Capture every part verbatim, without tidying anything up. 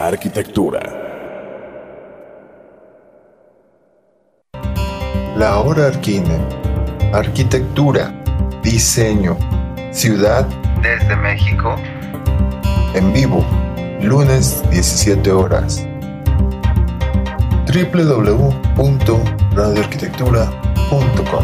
arquitectura. La Hora Arquine. Arquitectura, diseño, ciudad desde México. En vivo, lunes diecisiete horas. doble u doble u doble u punto radio arquitectura punto com.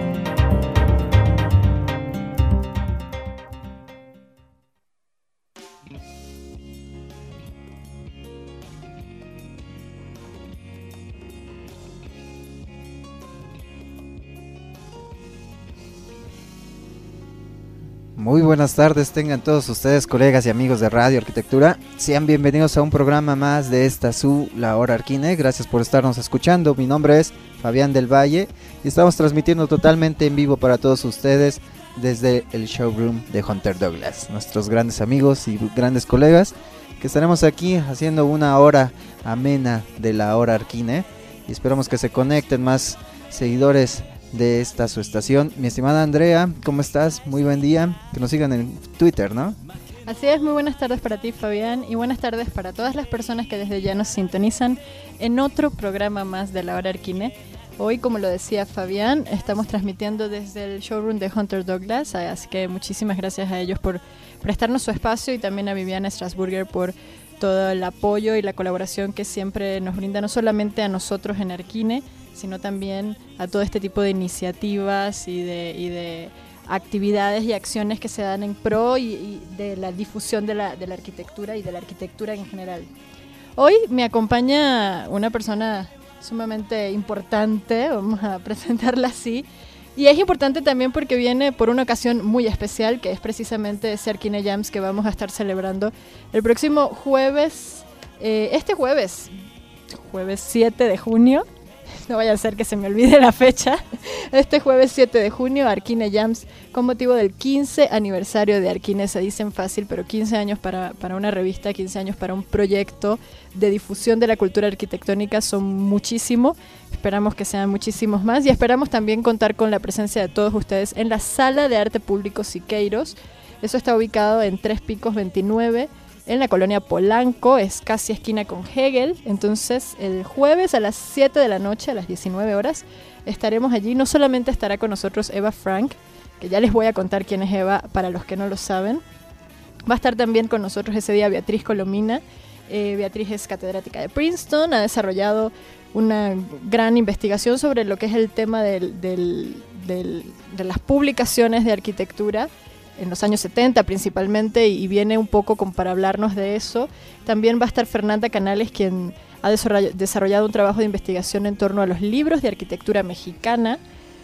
Muy buenas tardes, tengan todos ustedes, colegas y amigos de Radio Arquitectura. Sean bienvenidos a un programa más de esta su La Hora Arquine. Gracias por estarnos escuchando. Mi nombre es Fabián del Valle y estamos transmitiendo totalmente en vivo para todos ustedes desde el showroom de Hunter Douglas, nuestros grandes amigos y grandes colegas, que estaremos aquí haciendo una hora amena de La Hora Arquine y esperamos que se conecten más seguidores de esta su estación. Mi estimada Andrea, ¿cómo estás? Muy buen día. Que nos sigan en Twitter, ¿no? Así es, muy buenas tardes para ti, Fabián, y buenas tardes para todas las personas que desde ya nos sintonizan en otro programa más de La Hora Arquine. Hoy, como lo decía Fabián, estamos transmitiendo desde el showroom de Hunter Douglas, así que muchísimas gracias a ellos por prestarnos su espacio y también a Viviana Strasburger por todo el apoyo y la colaboración que siempre nos brinda, no solamente a nosotros en Arquine, sino también a todo este tipo de iniciativas y de, y de actividades y acciones que se dan en pro y, y de la difusión de la, de la arquitectura y de la arquitectura en general. Hoy me acompaña una persona sumamente importante, vamos a presentarla así, y es importante también porque viene por una ocasión muy especial, que es precisamente ese Arquine Jams que vamos a estar celebrando el próximo jueves, eh, este jueves, jueves siete de junio, no vaya a ser que se me olvide la fecha, este jueves siete de junio, Arquine Jams, con motivo del quince aniversario de Arquine. Se dicen fácil, pero quince años para, para una revista, quince años para un proyecto de difusión de la cultura arquitectónica son muchísimo. Esperamos que sean muchísimos más y esperamos también contar con la presencia de todos ustedes en la Sala de Arte Público Siqueiros. Eso está ubicado en Tres Picos veintinueve, en la colonia Polanco, es casi esquina con Hegel. Entonces el jueves a las siete de la noche, a las diecinueve horas, estaremos allí. No solamente estará con nosotros Eva Frank, que ya les voy a contar quién es Eva para los que no lo saben. Va a estar también con nosotros ese día Beatriz Colomina. Eh, Beatriz es catedrática de Princeton, ha desarrollado una gran investigación sobre lo que es el tema del, del, del, de las publicaciones de arquitectura en los años setenta principalmente, y viene un poco como para hablarnos de eso. También va a estar Fernanda Canales, quien ha desarrollado un trabajo de investigación en torno a los libros de arquitectura mexicana.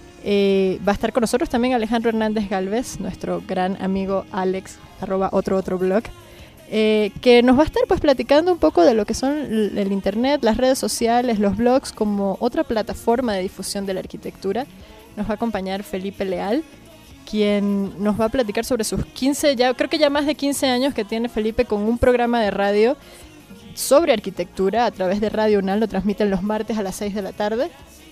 Eh, va a estar con nosotros también Alejandro Hernández Galvez, nuestro gran amigo Alex, arroba otro otro blog, eh, que nos va a estar pues platicando un poco de lo que son el internet, las redes sociales, los blogs como otra plataforma de difusión de la arquitectura. Nos va a acompañar Felipe Leal, quien nos va a platicar sobre sus quince, ya creo que ya más de quince años que tiene Felipe con un programa de radio sobre arquitectura a través de Radio UNAL, lo transmiten los martes a las seis de la tarde.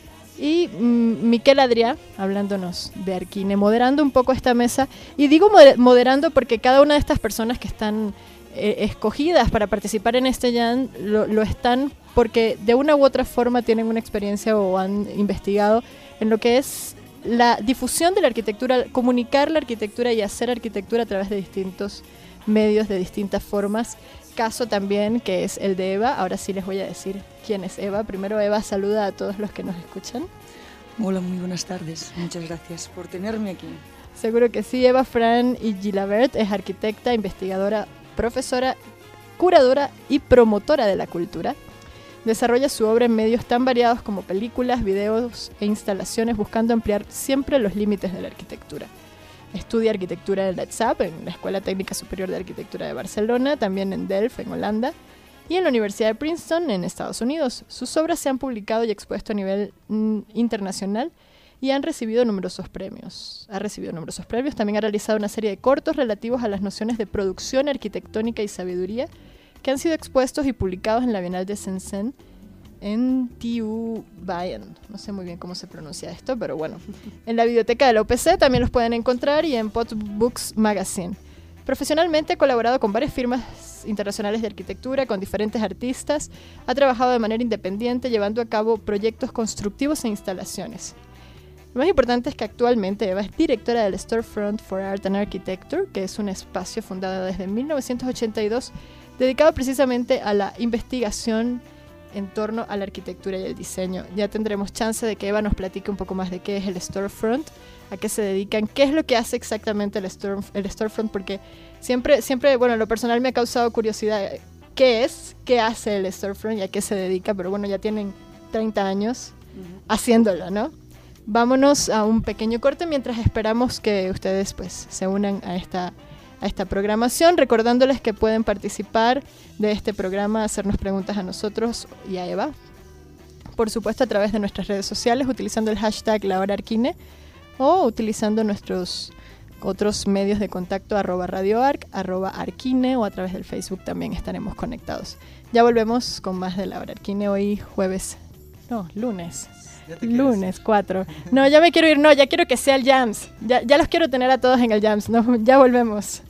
Y mm, Miquel Adrià, hablándonos de Arquine, moderando un poco esta mesa. Y digo moderando porque cada una de estas personas que están eh, escogidas para participar en este jam lo, lo están porque de una u otra forma tienen una experiencia o han investigado en lo que es la difusión de la arquitectura, comunicar la arquitectura y hacer arquitectura a través de distintos medios, de distintas formas. Caso también que es el de Eva. Ahora sí les voy a decir quién es Eva. Primero, Eva, saluda a todos los que nos escuchan. Hola, muy buenas tardes. Muchas gracias por tenerme aquí. Seguro que sí. Eva Fran y Gilabert es arquitecta, investigadora, profesora, curadora y promotora de la cultura. Desarrolla su obra en medios tan variados como películas, videos e instalaciones, buscando ampliar siempre los límites de la arquitectura. Estudia arquitectura en LETSAP, en la Escuela Técnica Superior de Arquitectura de Barcelona, también en Delft, en Holanda, y en la Universidad de Princeton, en Estados Unidos. Sus obras se han publicado y expuesto a nivel mm, internacional y han recibido numerosos premios. Ha recibido numerosos premios. También ha realizado una serie de cortos relativos a las nociones de producción arquitectónica y sabiduría, que han sido expuestos y publicados en la Bienal de Shenzhen en T U Bayern. No sé muy bien cómo se pronuncia esto, pero bueno. En la biblioteca de la U P C también los pueden encontrar y en Pot Books Magazine. Profesionalmente ha colaborado con varias firmas ferias internacionales de arquitectura con diferentes artistas. Ha trabajado de manera independiente, llevando a cabo proyectos constructivos e instalaciones. Lo más importante es que actualmente Eva es directora del Storefront for Art and Architecture, que es un espacio fundado desde mil novecientos ochenta y dos, dedicado precisamente a la investigación en torno a la arquitectura y el diseño. Ya tendremos chance de que Eva nos platique un poco más de qué es el Storefront, a qué se dedican, qué es lo que hace exactamente el, store, el Storefront, porque siempre, siempre, bueno, en lo personal me ha causado curiosidad qué es, qué hace el Storefront y a qué se dedica, pero bueno, ya tienen treinta años uh-huh. haciéndolo, ¿no? Vámonos a un pequeño corte mientras esperamos que ustedes pues se unan a esta, a esta programación, recordándoles que pueden participar de este programa, hacernos preguntas a nosotros y a Eva, por supuesto a través de nuestras redes sociales, utilizando el hashtag LaHoraArquine o utilizando nuestros otros medios de contacto, arroba radioarc, arroba arquine, o a través del Facebook también estaremos conectados. Ya volvemos con más de La Hora Arquine, hoy jueves, no, lunes. Lunes cuatro. No, ya me quiero ir, no, ya quiero que sea el Jams. Ya, ya los quiero tener a todos en el Jams. No, ya volvemos.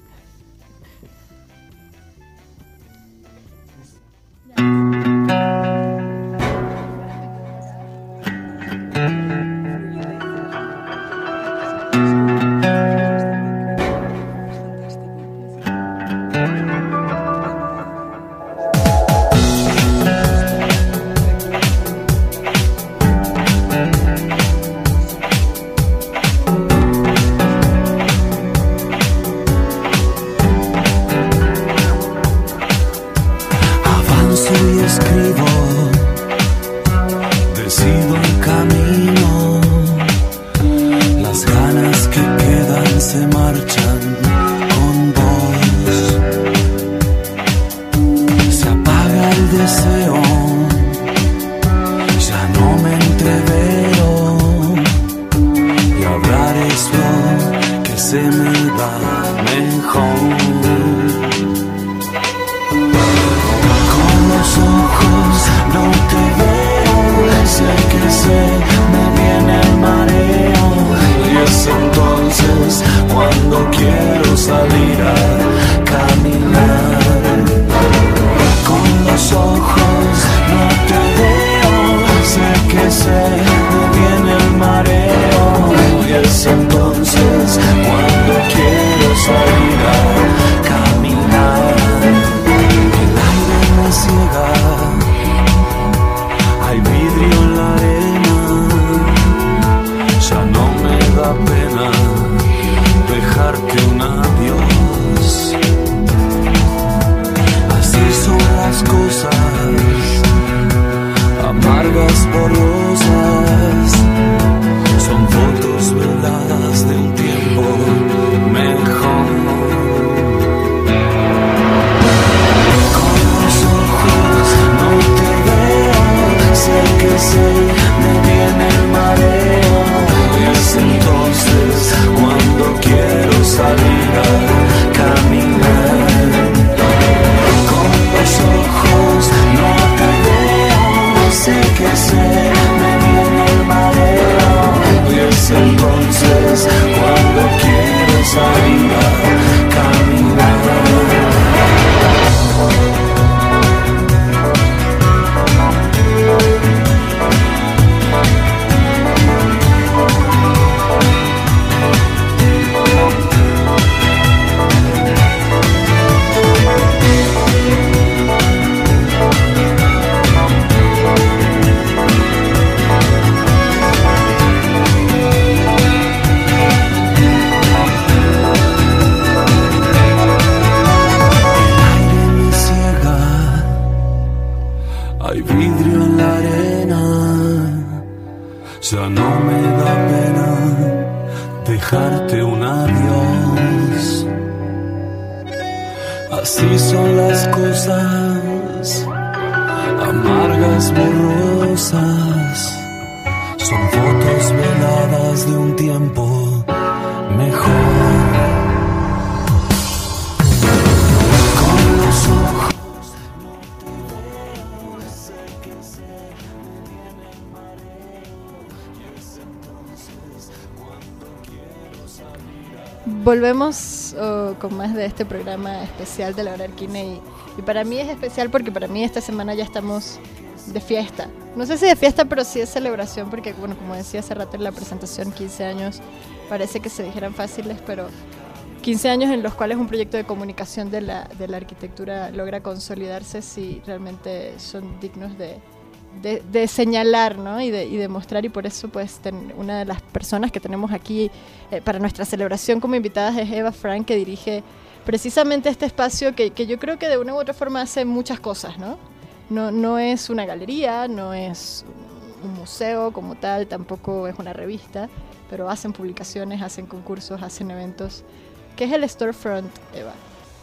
Volvemos oh, con más de este programa especial de La Hora Arquine y Y para mí es especial porque para mí esta semana ya estamos de fiesta. No sé si de fiesta, pero sí de celebración, porque bueno, como decía hace rato en la presentación, quince años parece que se dijeran fáciles, pero quince años en los cuales un proyecto de comunicación de la, de la arquitectura logra consolidarse, si realmente son dignos de, de, de señalar, ¿no? y, de, y de mostrar, y por eso pues ten, una de las personas que tenemos aquí eh, para nuestra celebración como invitadas es Eva Frank, que dirige precisamente este espacio que, que yo creo que de una u otra forma hace muchas cosas, ¿no? No, no es una galería, no es un museo como tal, tampoco es una revista, pero hacen publicaciones, hacen concursos, hacen eventos. ¿Qué es el Storefront, Eva?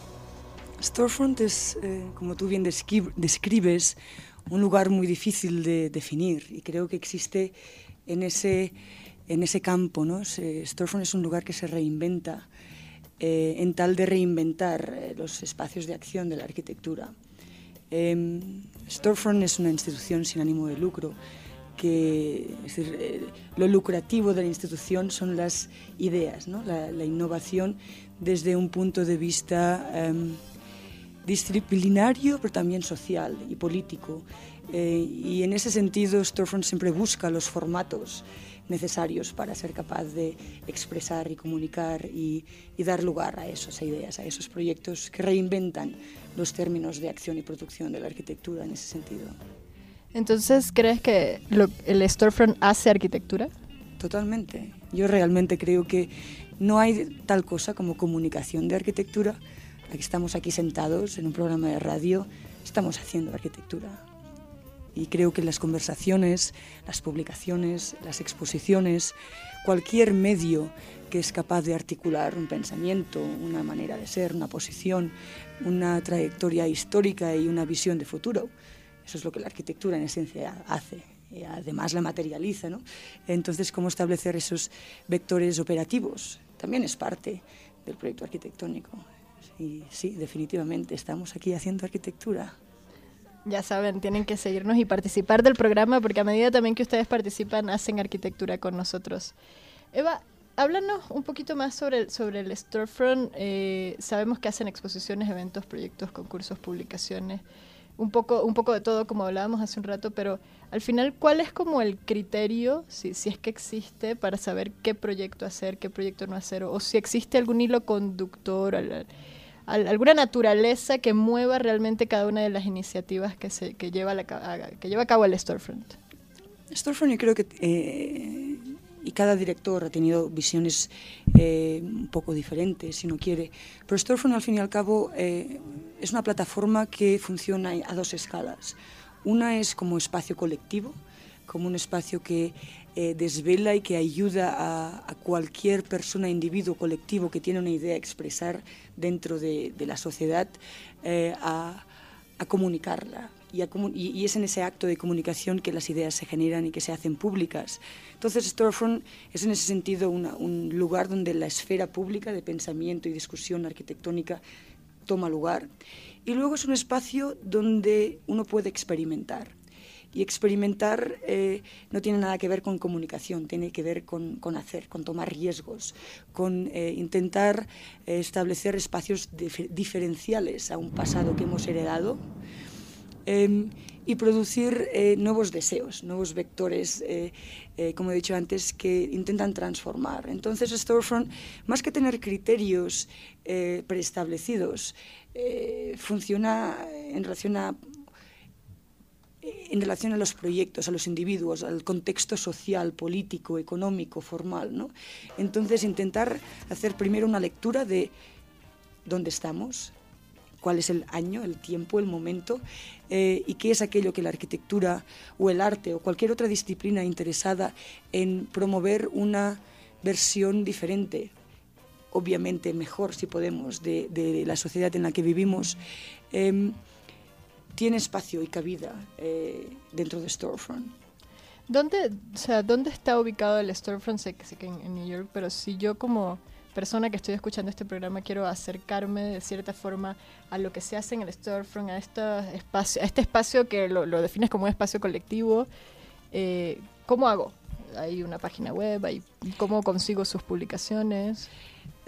Storefront es, eh, como tú bien descri- describes, un lugar muy difícil de definir, y creo que existe en ese, en ese campo, ¿no? Se, Storefront es un lugar que se reinventa eh, en tal de reinventar eh, los espacios de acción de la arquitectura. Eh, Storefront es una institución sin ánimo de lucro, que es decir, eh, lo lucrativo de la institución son las ideas, ¿no? la, la innovación desde un punto de vista eh, disciplinario, pero también social y político. Eh, y en ese sentido, Storefront siempre busca los formatos necesarios para ser capaz de expresar y comunicar y, y dar lugar a esas ideas, a esos proyectos que reinventan los términos de acción y producción de la arquitectura en ese sentido. Entonces, ¿crees que lo, el Storefront hace arquitectura? Totalmente. Yo realmente creo que no hay tal cosa como comunicación de arquitectura. Aquí estamos aquí sentados en un programa de radio, estamos haciendo arquitectura. Y creo que las conversaciones, las publicaciones, las exposiciones, cualquier medio que es capaz de articular un pensamiento, una manera de ser, una posición, una trayectoria histórica y una visión de futuro, eso es lo que la arquitectura en esencia hace. Y además la materializa, ¿no? Entonces, ¿cómo establecer esos vectores operativos? También es parte del proyecto arquitectónico. Y sí, definitivamente estamos aquí haciendo arquitectura. Ya saben, tienen que seguirnos y participar del programa, porque a medida también que ustedes participan, hacen arquitectura con nosotros. Eva, háblanos un poquito más sobre el, sobre el Storefront. Eh, sabemos que hacen exposiciones, eventos, proyectos, concursos, publicaciones, un poco, un poco de todo, como hablábamos hace un rato, pero al final, ¿cuál es como el criterio, si, si es que existe, para saber qué proyecto hacer, qué proyecto no hacer, o, o si existe algún hilo conductor, al, al, alguna naturaleza que mueva realmente cada una de las iniciativas que, se, que, lleva, la, a, que lleva a cabo el Storefront? Storefront, yo creo que, eh, y cada director ha tenido visiones eh, un poco diferentes, si no quiere, pero Storefront, al fin y al cabo, eh, es una plataforma que funciona a dos escalas. Una es como espacio colectivo, como un espacio que eh, desvela y que ayuda a, a cualquier persona, individuo, colectivo que tiene una idea a expresar dentro de, de la sociedad, eh, a, a comunicarla. Y, a comun- y, y es en ese acto de comunicación que las ideas se generan y que se hacen públicas. Entonces, Storefront es en ese sentido una, un lugar donde la esfera pública de pensamiento y discusión arquitectónica toma lugar. Y luego es un espacio donde uno puede experimentar. Y experimentar eh, no tiene nada que ver con comunicación, tiene que ver con, con hacer, con tomar riesgos, con eh, intentar eh, establecer espacios dif- diferenciales a un pasado que hemos heredado eh, y producir eh, nuevos deseos, nuevos vectores, eh, eh, como he dicho antes, que intentan transformar. Entonces, Storefront, más que tener criterios eh, preestablecidos, eh, funciona en relación a en relación a los proyectos, a los individuos, al contexto social, político, económico, formal, ¿no? Entonces, intentar hacer primero una lectura de dónde estamos, cuál es el año, el tiempo, el momento, eh, y qué es aquello que la arquitectura o el arte o cualquier otra disciplina interesada en promover una versión diferente, obviamente mejor si podemos, de, de la sociedad en la que vivimos, eh, tiene espacio y cabida eh, dentro de Storefront. ¿Dónde, o sea, ¿dónde está ubicado el Storefront? Sé que, sé que en, en New York, pero si yo como persona que estoy escuchando este programa quiero acercarme de cierta forma a lo que se hace en el Storefront, a, esta espacio, a este espacio que lo, lo defines como un espacio colectivo, eh, ¿cómo hago? ¿Hay una página web? ¿Hay, ¿Cómo consigo sus publicaciones?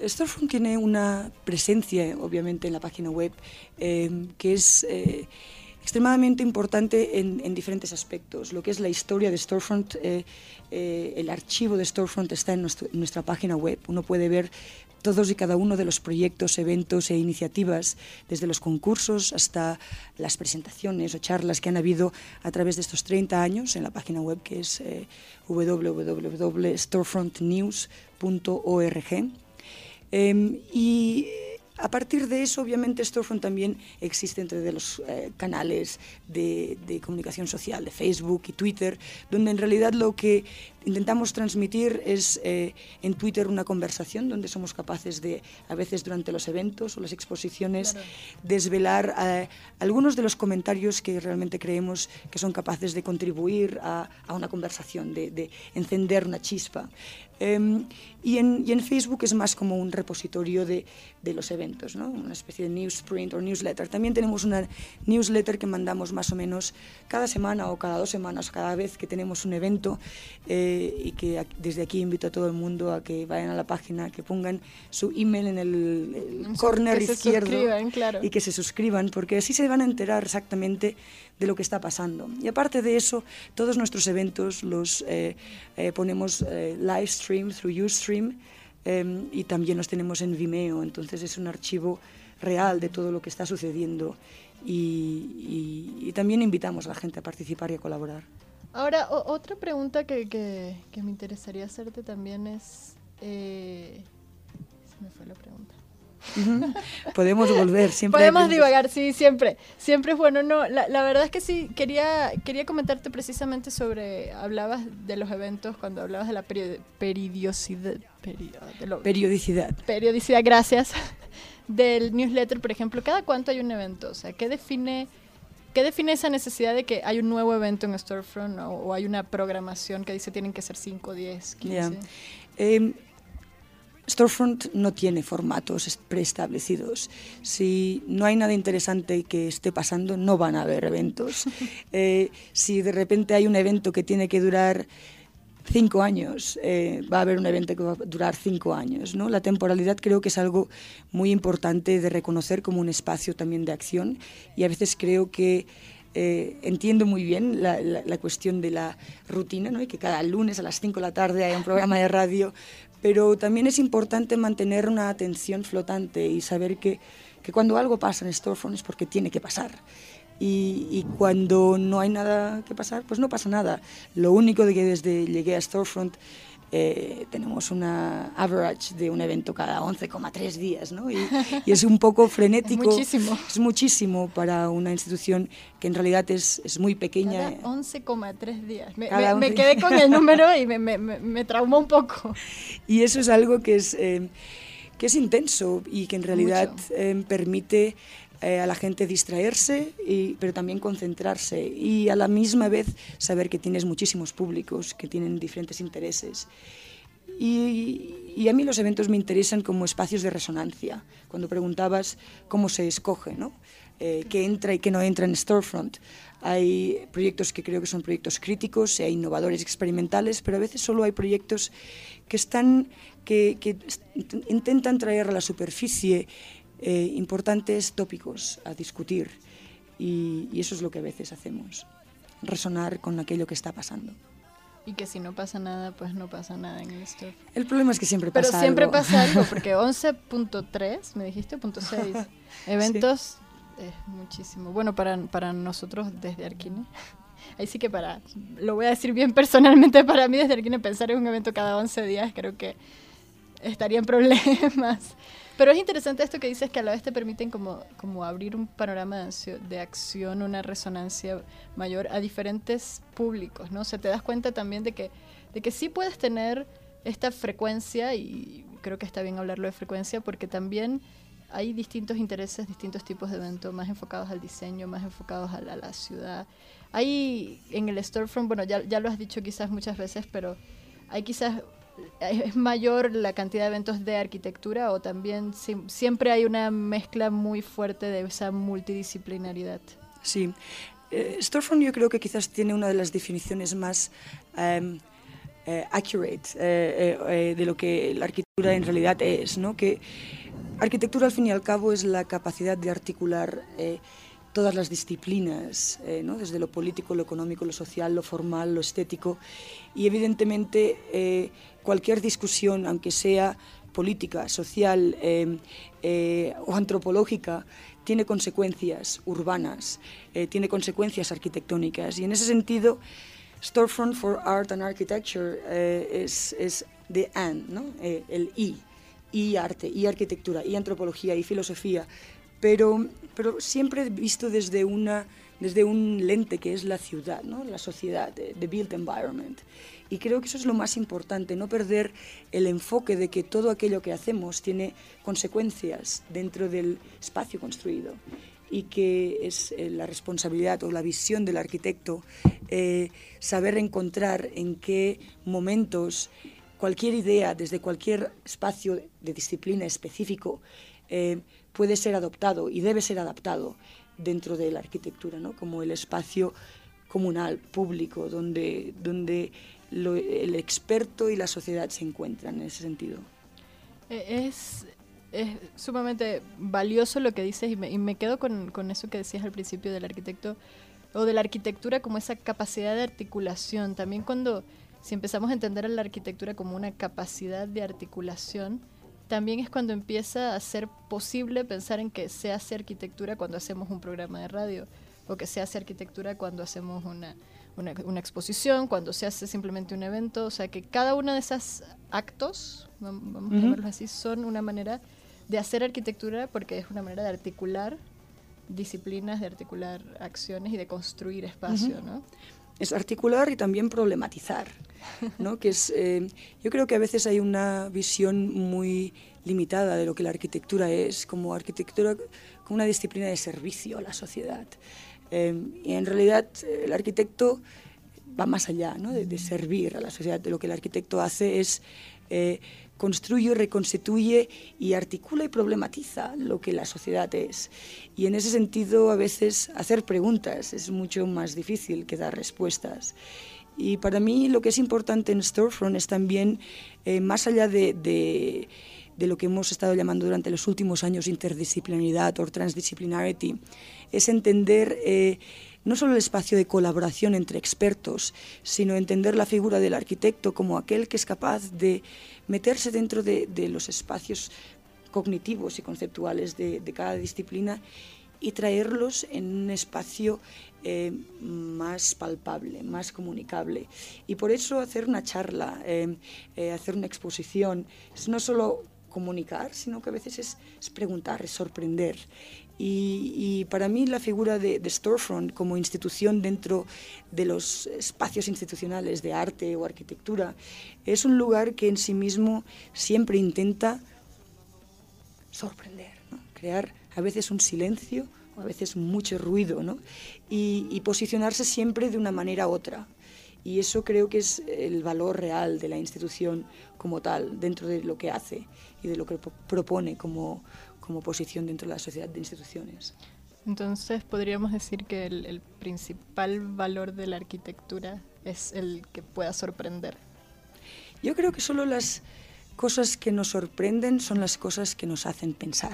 Storefront tiene una presencia, obviamente, en la página web eh, que es eh, extremadamente importante en, en diferentes aspectos. Lo que es la historia de Storefront, eh, eh, el archivo de Storefront está en, nuestro, en nuestra página web. Uno puede ver todos y cada uno de los proyectos, eventos e iniciativas, desde los concursos hasta las presentaciones o charlas que han habido a través de estos treinta años en la página web, que es eh, w w w punto storefront news punto org. Eh, y a partir de eso, obviamente, Storefront también existe entre de los eh, canales de, de comunicación social, de Facebook y Twitter, donde en realidad lo que intentamos transmitir es eh, en Twitter una conversación donde somos capaces de, a veces durante los eventos o las exposiciones, claro, desvelar eh, algunos de los comentarios que realmente creemos que son capaces de contribuir a, a una conversación, de, de encender una chispa. Um, y, en, y en Facebook es más como un repositorio de, de los eventos, ¿no? Una especie de newsprint o newsletter. También tenemos una newsletter que mandamos más o menos cada semana o cada dos semanas, cada vez que tenemos un evento, eh, y que desde aquí invito a todo el mundo a que vayan a la página, que pongan su email en el, el corner que izquierdo se suscriban, claro, y que se suscriban, porque así se van a enterar exactamente de lo que está pasando. Y aparte de eso, todos nuestros eventos los eh, eh, ponemos eh, live stream through Ustream, eh, y también los tenemos en Vimeo, entonces es un archivo real de todo lo que está sucediendo y, y, y también invitamos a la gente a participar y a colaborar. Ahora, o, otra pregunta que, que, que me interesaría hacerte también es... Eh, se me fue la pregunta. Podemos volver, siempre. Podemos divagar, sí, siempre. Siempre es bueno. No, la, la verdad es que sí, quería, quería comentarte precisamente sobre, hablabas de los eventos, cuando hablabas de la peri periodicidad, peri de lo, periodicidad. Periodicidad, gracias. Del newsletter, por ejemplo, ¿cada cuánto hay un evento? O sea, ¿qué define, qué define esa necesidad de que hay un nuevo evento en Storefront o, o hay una programación que dice tienen que ser cinco, diez, quince? Yeah. Eh, Storefront no tiene formatos preestablecidos. Si no hay nada interesante que esté pasando, no van a haber eventos. Eh, si de repente hay un evento que tiene que durar cinco años, eh, va a haber un evento que va a durar cinco años, ¿no? La temporalidad creo que es algo muy importante de reconocer como un espacio también de acción, y a veces creo que Eh, entiendo muy bien la, la, la cuestión de la rutina, ¿no? Y que cada lunes a las cinco de la tarde haya un programa de radio, pero también es importante mantener una atención flotante y saber que, que cuando algo pasa en Storefront es porque tiene que pasar. Y, y cuando no hay nada que pasar, pues no pasa nada. Lo único de que desde llegué a Storefront Eh, tenemos una average de un evento cada once coma tres días, ¿no? Y, y es un poco frenético. Es muchísimo. Es muchísimo para una institución que en realidad es, es muy pequeña. Cada once coma tres días. Me, Cada me, me quedé con el número y me, me, me, me traumó un poco. Y eso es algo que es, eh, que es intenso y que en realidad eh, permite Eh, a la gente distraerse, y, pero también concentrarse y a la misma vez saber que tienes muchísimos públicos que tienen diferentes intereses. Y, y a mí los eventos me interesan como espacios de resonancia. Cuando preguntabas cómo se escoge, ¿no? Eh, qué entra y qué no entra en Storefront. Hay proyectos que creo que son proyectos críticos, hay innovadores, experimentales, pero a veces solo hay proyectos que, están, que, que intentan traer a la superficie Eh, importantes tópicos a discutir, y, y eso es lo que a veces hacemos, resonar con aquello que está pasando. Y que si no pasa nada, pues no pasa nada en esto. El problema es que siempre pasa Pero siempre algo. pasa algo, porque once punto tres, me dijiste, punto seis, eventos, sí, es muchísimo. Bueno, para, para nosotros desde Arquine, ahí sí que para, lo voy a decir bien personalmente, para mí desde Arquine pensar en un evento cada once días, creo que estaría en problemas. Pero es interesante esto que dices, que a la vez te permiten como, como abrir un panorama de, ansio, de acción, una resonancia mayor a diferentes públicos, ¿no? O sea, te das cuenta también de que, de que sí puedes tener esta frecuencia, y creo que está bien hablarlo de frecuencia, porque también hay distintos intereses, distintos tipos de eventos, más enfocados al diseño, más enfocados a la, a la ciudad. Hay en el Storefront, bueno, ya, ya lo has dicho quizás muchas veces, pero hay quizás... ¿Es mayor la cantidad de eventos de arquitectura o también si, siempre hay una mezcla muy fuerte de esa multidisciplinaridad? Sí, eh, Storefront yo creo que quizás tiene una de las definiciones más eh, eh, accurate eh, eh, de lo que la arquitectura en realidad es, ¿no? Que arquitectura al fin y al cabo es la capacidad de articular eh, todas las disciplinas, eh, ¿no? Desde lo político, lo económico, lo social, lo formal, lo estético, y evidentemente eh, cualquier discusión, aunque sea política, social eh, eh, o antropológica, tiene consecuencias urbanas, eh, tiene consecuencias arquitectónicas, y en ese sentido Storefront for Art and Architecture eh, es, es de and, ¿no? eh, el y, y arte, y arquitectura, y antropología, y filosofía, pero, pero siempre visto desde, una, desde un lente que es la ciudad, ¿no? La sociedad, the built environment. Y creo que eso es lo más importante, no perder el enfoque de que todo aquello que hacemos tiene consecuencias dentro del espacio construido, y que es eh, la responsabilidad o la visión del arquitecto eh, saber encontrar en qué momentos cualquier idea desde cualquier espacio de disciplina específico eh, puede ser adoptado y debe ser adaptado dentro de la arquitectura, ¿no? Como el espacio comunal, público, donde, donde lo, el experto y la sociedad se encuentran en ese sentido. Es, es sumamente valioso lo que dices, y me, y me quedo con, con eso que decías al principio del arquitecto o de la arquitectura como esa capacidad de articulación. También cuando, si empezamos a entender a la arquitectura como una capacidad de articulación, también es cuando empieza a ser posible pensar en que se hace arquitectura cuando hacemos un programa de radio, o que se hace arquitectura cuando hacemos una, una, una exposición, cuando se hace simplemente un evento. O sea, que cada uno de esos actos, vamos uh-huh. a llamarlos así, son una manera de hacer arquitectura, porque es una manera de articular disciplinas, de articular acciones y de construir espacio, uh-huh. ¿no? Es articular y también problematizar, ¿no? Que es, eh, yo creo que a veces hay una visión muy limitada de lo que la arquitectura es, como arquitectura, como una disciplina de servicio a la sociedad. Eh, y en realidad el arquitecto va más allá, ¿no? de, de servir a la sociedad. De lo que el arquitecto hace es eh, construye, reconstituye y articula y problematiza lo que la sociedad es. Y en ese sentido a veces hacer preguntas es mucho más difícil que dar respuestas. Y para mí lo que es importante en Storefront es también, eh, más allá de, de, de lo que hemos estado llamando durante los últimos años interdisciplinaridad o transdisciplinarity, es entender eh, no solo el espacio de colaboración entre expertos, sino entender la figura del arquitecto como aquel que es capaz de meterse dentro de, de los espacios cognitivos y conceptuales de, de cada disciplina y traerlos en un espacio eh, más palpable, más comunicable. Y por eso hacer una charla, eh, eh, hacer una exposición, es no solo comunicar, sino que a veces es, es preguntar, es sorprender. Y, y para mí la figura de, de Storefront como institución dentro de los espacios institucionales de arte o arquitectura es un lugar que en sí mismo siempre intenta sorprender, ¿no? Crear a veces un silencio o a veces mucho ruido, ¿no? y, y posicionarse siempre de una manera u otra. Y eso creo que es el valor real de la institución como tal, dentro de lo que hace y de lo que propone como, como posición dentro de la sociedad de instituciones. Entonces podríamos decir que el, el principal valor de la arquitectura es el que pueda sorprender. Yo creo que solo las cosas que nos sorprenden son las cosas que nos hacen pensar.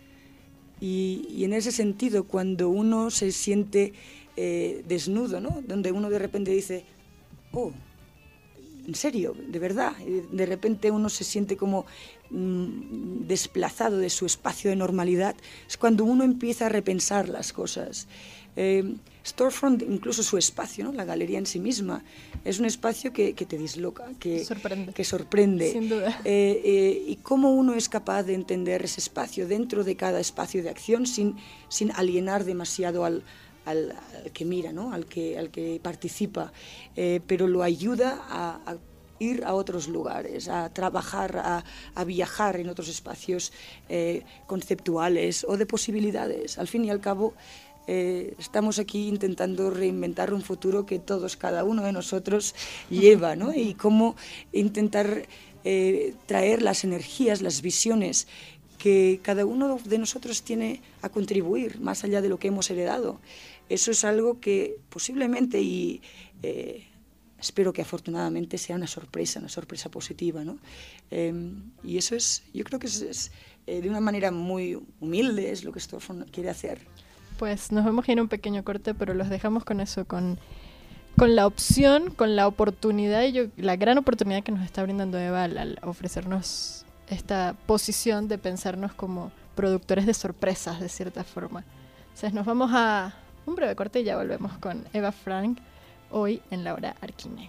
Y, y en ese sentido, cuando uno se siente eh, desnudo, ¿no? Donde uno de repente dice, oh, en serio, de verdad, de repente uno se siente como mmm, desplazado de su espacio de normalidad, es cuando uno empieza a repensar las cosas. Eh, Storefront, incluso su espacio, ¿no? La galería en sí misma, es un espacio que, que te disloca, que sorprende, que sorprende. Sin duda. Eh, eh, y cómo uno es capaz de entender ese espacio dentro de cada espacio de acción sin, sin alienar demasiado al Al, al que mira, ¿no? al, que, al que participa, eh, pero lo ayuda a, a ir a otros lugares, a trabajar, a, a viajar en otros espacios eh, conceptuales o de posibilidades. Al fin y al cabo, eh, estamos aquí intentando reinventar un futuro que todos, cada uno de nosotros lleva, ¿no? Y cómo intentar eh, traer las energías, las visiones que cada uno de nosotros tiene a contribuir, más allá de lo que hemos heredado. Eso es algo que posiblemente, y eh, espero que afortunadamente sea una sorpresa, una sorpresa positiva, ¿no? Eh, y eso es, yo creo que es, es eh, de una manera muy humilde, es lo que Storefront quiere hacer. Pues nos vamos a ir a un pequeño corte, pero los dejamos con eso, con, con la opción, con la oportunidad, y yo, la gran oportunidad que nos está brindando Eva al, al ofrecernos esta posición de pensarnos como productores de sorpresas, de cierta forma. Entonces nos vamos a un breve corte y ya volvemos con Eva Frank, hoy en la hora Arquine.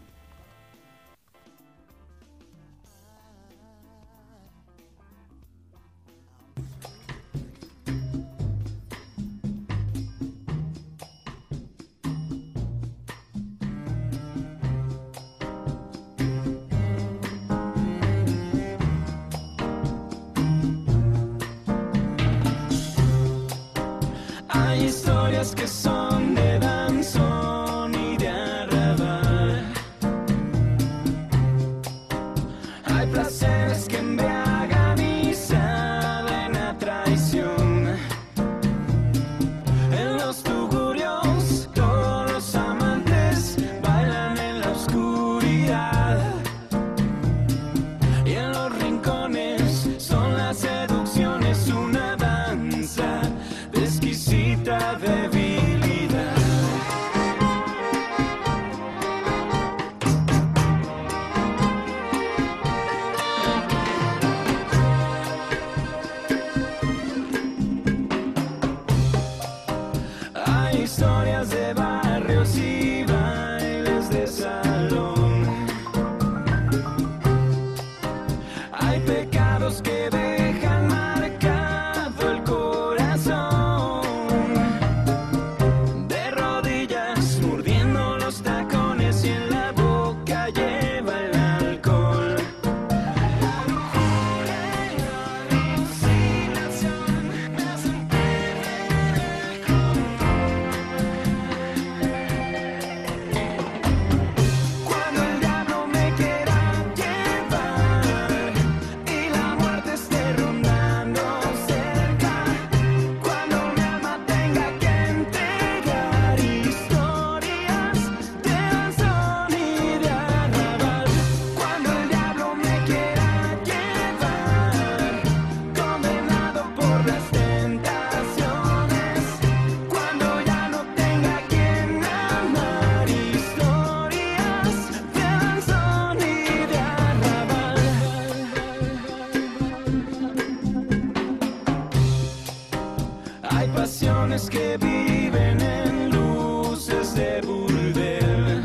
Hay historias que son de danzón y de arrabal. Hay placeres que embriagan y saben a traición. En los tugurios todos los amantes bailan en la oscuridad. Y en los rincones son las seducciones una danza de exquisita debilidad. Hay historias de barrios y bailes de salón. Hay pecados que dejan marcado el corazón. De rodillas, mordiendo los tacones y en la boca lleva el alcohol. La locura y la alucinación me hacen perder el control. Cuando el diablo me quiera llevar y la muerte esté rondando cerca, cuando mi alma tenga que entregar historias de danzón y de arrabal, cuando el diablo me quiera llevar, condenado por las tentaciones, cuando ya no tenga quien amar, historias de danzón y de arrabal. Hay pasiones que viven en luces de burdel.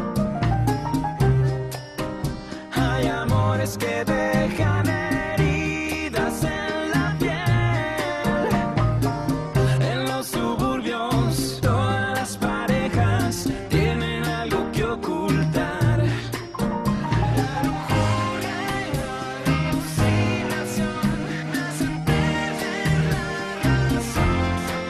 Hay amores que dejan heridas en la piel. En los suburbios todas las parejas tienen algo que ocultar. La locura y la alucinación me hacen perder la razón.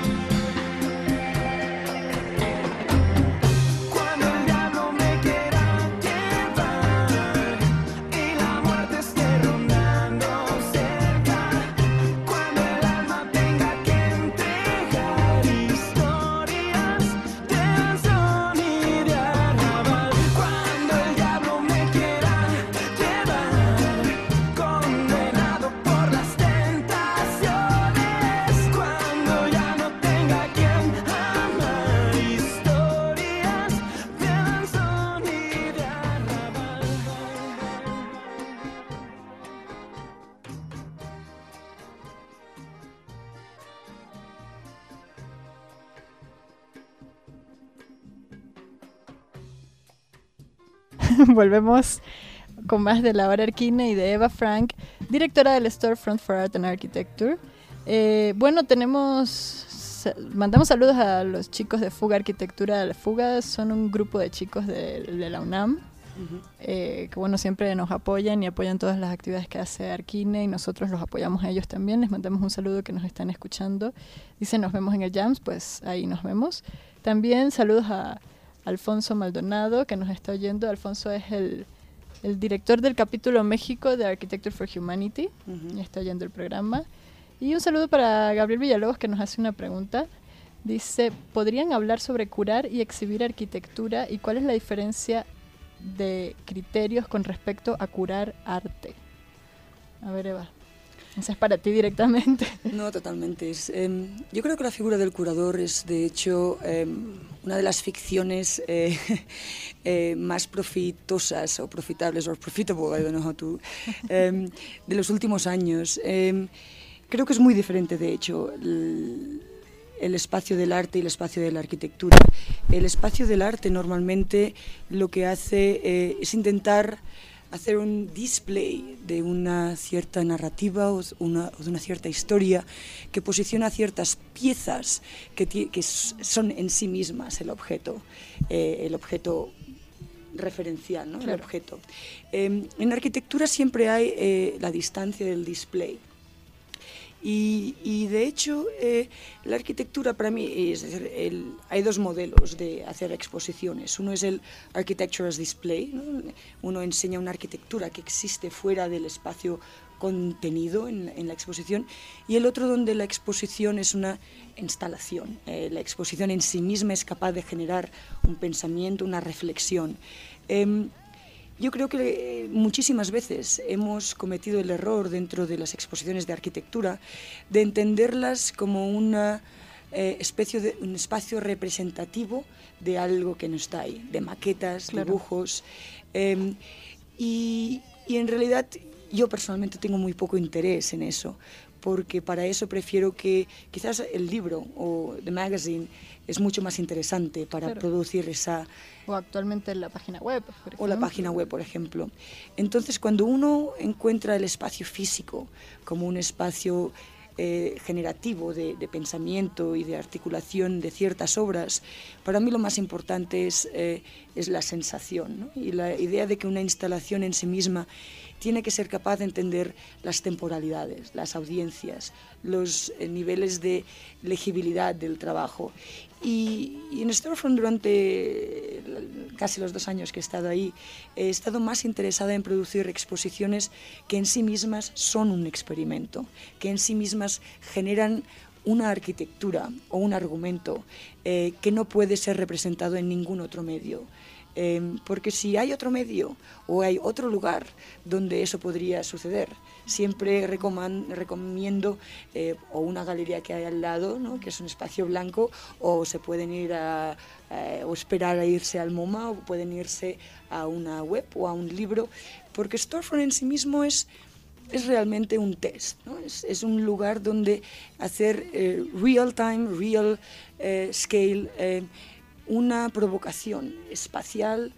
Cuando el diablo me quiera llevar y la muerte esté rondando cerca, cuando el alma tenga que entregar historias de danzón y de arrabal, cuando el diablo me quiera llevar, condenado por las tentaciones, cuando ya no tenga quien amar, historias de danzón y de arrabal. Volvemos con más de la hora Arquine y de Eva Frank, directora del Storefront for Art and Architecture. Eh, bueno, tenemos, mandamos saludos a los chicos de Fuga Arquitectura. La Fuga son un grupo de chicos de, de la UNAM, Uh-huh. eh, que bueno, siempre nos apoyan y apoyan todas las actividades que hace Arquine y nosotros los apoyamos a ellos también. Les mandamos un saludo que nos están escuchando. Dicen nos vemos en el Jams, pues ahí nos vemos. También saludos a Alfonso Maldonado, que nos está oyendo. Alfonso es el, el director del capítulo México de Architecture for Humanity, Uh-huh. y está oyendo el programa. Y un saludo para Gabriel Villalobos, que nos hace una pregunta. Dice, ¿podrían hablar sobre curar y exhibir arquitectura y cuál es la diferencia de criterios con respecto a curar arte. A ver, Eva, esa es para ti directamente. No, totalmente. Es, eh, yo creo que la figura del curador es, de hecho, eh, una de las ficciones eh, eh, más profitosas o profitables, o profitable, I don't know how to, eh, de los últimos años. Eh, creo que es muy diferente, de hecho, el, el espacio del arte y el espacio de la arquitectura. El espacio del arte normalmente lo que hace eh, es intentar hacer un display de una cierta narrativa o, una, o de una cierta historia que posiciona ciertas piezas que, que son en sí mismas el objeto, eh, el objeto referencial, ¿no? Claro. El objeto. Eh, en arquitectura siempre hay eh, la distancia del display. Y, y de hecho, eh, la arquitectura para mí, es decir, el, hay dos modelos de hacer exposiciones. Uno es el architecture as display, ¿no? Uno enseña una arquitectura que existe fuera del espacio contenido en, en la exposición, y el otro donde la exposición es una instalación. Eh, la exposición en sí misma es capaz de generar un pensamiento, una reflexión. Eh, Yo creo que muchísimas veces hemos cometido el error dentro de las exposiciones de arquitectura de entenderlas como una eh, especie de un espacio representativo de algo que no está ahí, de maquetas, claro. dibujos. Eh, y, y en realidad yo personalmente tengo muy poco interés en eso, porque para eso prefiero que quizás el libro o the magazine es mucho más interesante para claro. producir esa... O actualmente la página web, por ejemplo. O la página web, por ejemplo. Entonces, cuando uno encuentra el espacio físico como un espacio eh, generativo de, de pensamiento y de articulación de ciertas obras, para mí lo más importante es, eh, es la sensación, ¿no? Y la idea de que una instalación en sí misma tiene que ser capaz de entender las temporalidades, las audiencias, los eh, niveles de legibilidad del trabajo. Y, y en Storefront, durante casi los dos años que he estado ahí, he estado más interesada en producir exposiciones que en sí mismas son un experimento, que en sí mismas generan una arquitectura o un argumento eh, que no puede ser representado en ningún otro medio. Eh, porque si hay otro medio o hay otro lugar donde eso podría suceder, siempre recomiendo eh, o una galería que hay al lado, ¿no? Que es un espacio blanco, o se pueden ir a, a o esperar a irse al MoMA, o pueden irse a una web o a un libro, porque Storefront en sí mismo es es realmente un test, ¿no? es, es un lugar donde hacer eh, real time, real eh, scale, eh, una provocación espacial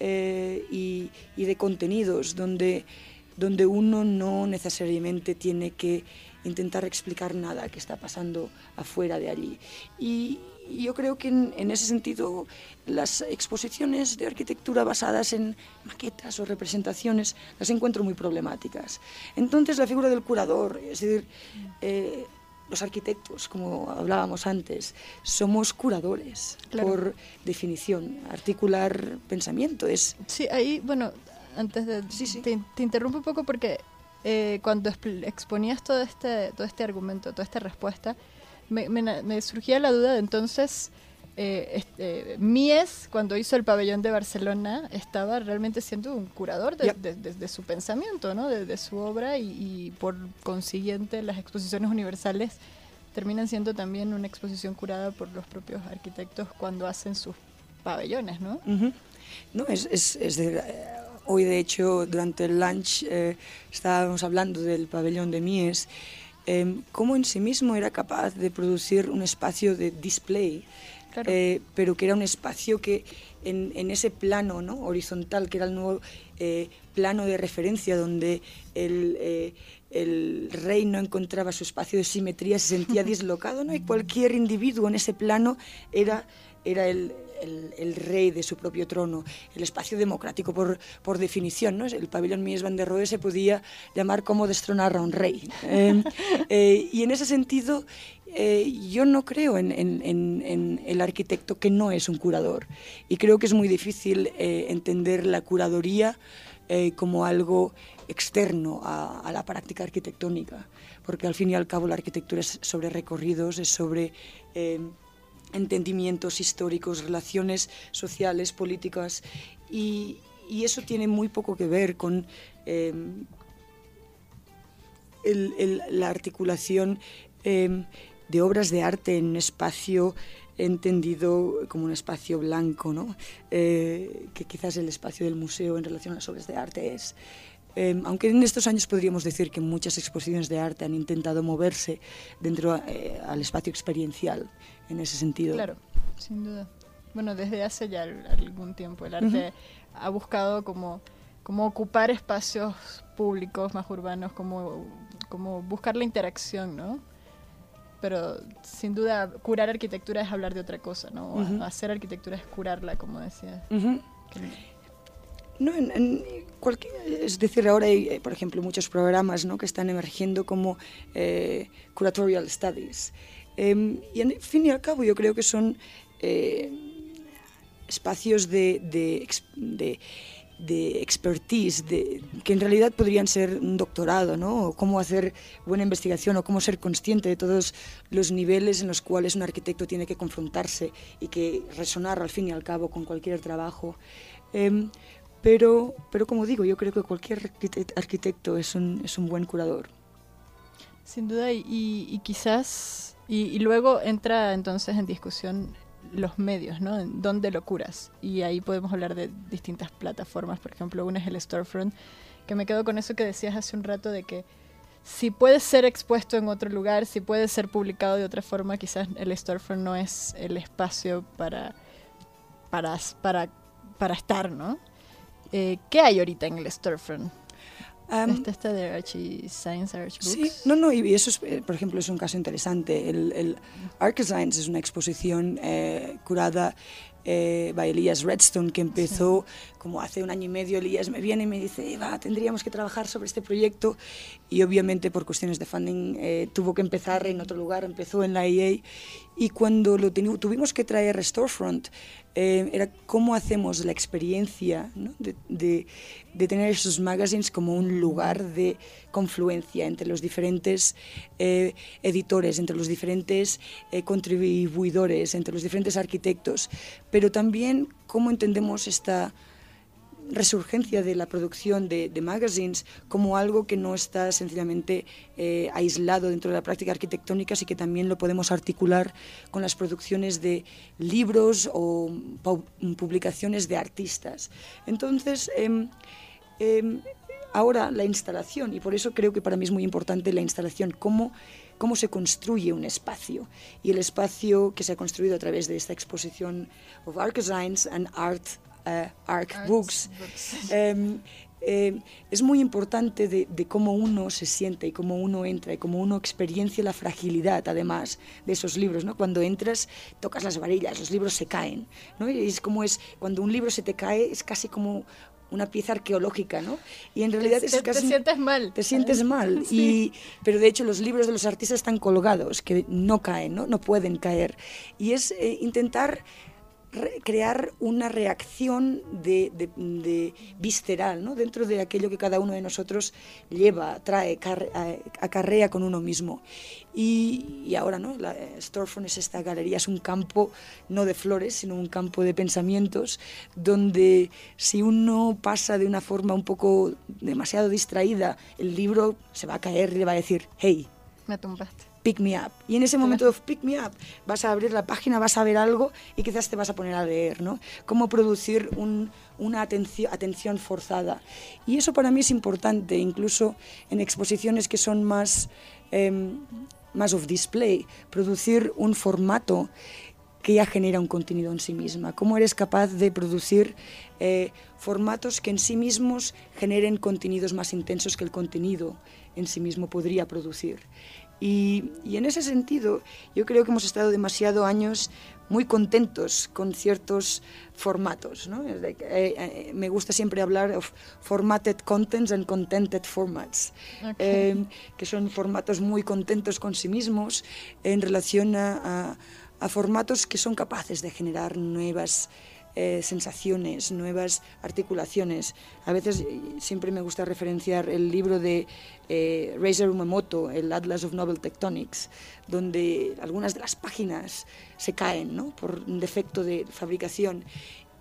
eh, y, y de contenidos donde, donde uno no necesariamente tiene que intentar explicar nada que está pasando afuera de allí. Y, y yo creo que en, en ese sentido las exposiciones de arquitectura basadas en maquetas o representaciones las encuentro muy problemáticas. Entonces la figura del curador, es decir, eh, los arquitectos, como hablábamos antes, somos curadores, claro. por definición. Articular pensamiento es... Sí, ahí, bueno, antes de... Sí, sí. Te, te interrumpo un poco porque eh, cuando exponías todo este, todo este argumento, toda esta respuesta, me, me, me surgía la duda de entonces... Eh, este, Mies, cuando hizo el pabellón de Barcelona, estaba realmente siendo un curador de, yep. de, de, de su pensamiento, ¿no? de, de su obra, y, y por consiguiente las exposiciones universales terminan siendo también una exposición curada por los propios arquitectos cuando hacen sus pabellones, ¿no? Uh-huh. No, es, es, es de, eh, hoy de hecho durante el lunch eh, estábamos hablando del pabellón de Mies, eh, cómo en sí mismo era capaz de producir un espacio de display. Claro. Eh, pero que era un espacio que en, en ese plano, ¿no? horizontal, que era el nuevo eh, plano de referencia donde el, eh, el rey no encontraba su espacio de simetría, se sentía dislocado, ¿no? Y cualquier individuo en ese plano era, era el, el, el rey de su propio trono, el espacio democrático por, por definición, ¿no? El pabellón Mies van der Rohe se podía llamar cómo destronar a un rey. Eh, eh, y en ese sentido... Eh, yo no creo en, en, en, en el arquitecto que no es un curador, y creo que es muy difícil eh, entender la curaduría eh, como algo externo a, a la práctica arquitectónica, porque al fin y al cabo la arquitectura es sobre recorridos, es sobre eh, entendimientos históricos, relaciones sociales, políticas, y, y eso tiene muy poco que ver con eh, el, el, la articulación eh, de obras de arte en un espacio entendido como un espacio blanco, ¿no? Eh, que quizás el espacio del museo en relación a las obras de arte es. Eh, aunque en estos años podríamos decir que muchas exposiciones de arte han intentado moverse dentro eh, al espacio experiencial, en ese sentido. Claro, sin duda. Bueno, desde hace ya algún tiempo el arte uh-huh. ha buscado como, como ocupar espacios públicos más urbanos, como, como buscar la interacción, ¿no? Pero sin duda curar arquitectura es hablar de otra cosa, ¿no? Uh-huh. Hacer arquitectura es curarla, como decía. Uh-huh. Que... No, en, en cualquier, es decir, ahora hay, por ejemplo, muchos programas, ¿no?, que están emergiendo como eh, curatorial studies. Eh, y en fin y al cabo yo creo que son eh, espacios de, de, de, de expertise, de, que en realidad podrían ser un doctorado, ¿no? O cómo hacer buena investigación, o cómo ser consciente de todos los niveles en los cuales un arquitecto tiene que confrontarse y que resonar al fin y al cabo con cualquier trabajo. Eh, Pero, pero como digo, yo creo que cualquier arquitecto es un, es un buen curador. Sin duda, y, y quizás, y, y luego entra entonces en discusión los medios, ¿no? ¿Dónde lo curas? Y ahí podemos hablar de distintas plataformas. Por ejemplo, una es el Storefront, que me quedo con eso que decías hace un rato de que si puede ser expuesto en otro lugar, si puede ser publicado de otra forma, quizás el Storefront no es el espacio para, para, para, para estar, ¿no? Eh, ¿Qué hay ahorita en el Storefront? Um, ¿Está esta de Archie Science Archbooks? Sí, no, no, y eso, es, por ejemplo, es un caso interesante. El, el Archscience es una exposición eh, curada eh, by Elias Redstone, que empezó sí. como hace un año y medio. Elias me viene y me dice, Eva, tendríamos que trabajar sobre este proyecto, y obviamente por cuestiones de funding eh, tuvo que empezar en otro lugar, empezó en la E A, y cuando lo tuvimos que traer a Storefront, eh, era cómo hacemos la experiencia, ¿no?, de, de, de tener esos magazines como un lugar de confluencia entre los diferentes eh, editores, entre los diferentes eh, contribuidores, entre los diferentes arquitectos, pero también cómo entendemos esta resurgencia de la producción de, de magazines como algo que no está sencillamente eh, aislado dentro de la práctica arquitectónica, sino que también lo podemos articular con las producciones de libros o publicaciones de artistas. Entonces, eh, eh, ahora la instalación, y por eso creo que para mí es muy importante la instalación, cómo cómo se construye un espacio, y el espacio que se ha construido a través de esta exposición of Archscience and Art Uh, Arc Books, books. Um, eh, es muy importante de, de cómo uno se siente y cómo uno entra y cómo uno experiencia la fragilidad, además, de esos libros, ¿no? Cuando entras, tocas las varillas, los libros se caen, ¿no? Y es como es, cuando un libro se te cae, es casi como una pieza arqueológica, ¿no? Y en realidad te, es casi... Te sientes mal. Te sientes mal. Sí. Y, pero de hecho los libros de los artistas están colgados, que no caen, ¿no? No pueden caer. Y es eh, intentar crear una reacción de, de, de visceral, ¿no?, dentro de aquello que cada uno de nosotros lleva, trae, car, acarrea con uno mismo. Y, y ahora, ¿no?, la Storefront es esta galería, es un campo no de flores, sino un campo de pensamientos, donde si uno pasa de una forma un poco demasiado distraída, el libro se va a caer y le va a decir, hey, me tumbaste. Pick me up. Y en ese momento de pick me up vas a abrir la página, vas a ver algo y quizás te vas a poner a leer, ¿no? Cómo producir un, una atención, atención forzada. Y eso para mí es importante, incluso en exposiciones que son más, eh, más of display, producir un formato que ya genera un contenido en sí misma. ¿Cómo eres capaz de producir eh, formatos que en sí mismos generen contenidos más intensos que el contenido en sí mismo podría producir? Y, y en ese sentido yo creo que hemos estado demasiado años muy contentos con ciertos formatos, ¿no? Eh, eh, me gusta siempre hablar de formatted contents and contented formats, okay. eh, que son formatos muy contentos con sí mismos en relación a, a, a formatos que son capaces de generar nuevas Eh, sensaciones, nuevas articulaciones. A veces siempre me gusta referenciar el libro de eh, Reiser Umemoto, el Atlas of Novel Tectonics, donde algunas de las páginas se caen, ¿no?, por un defecto de fabricación.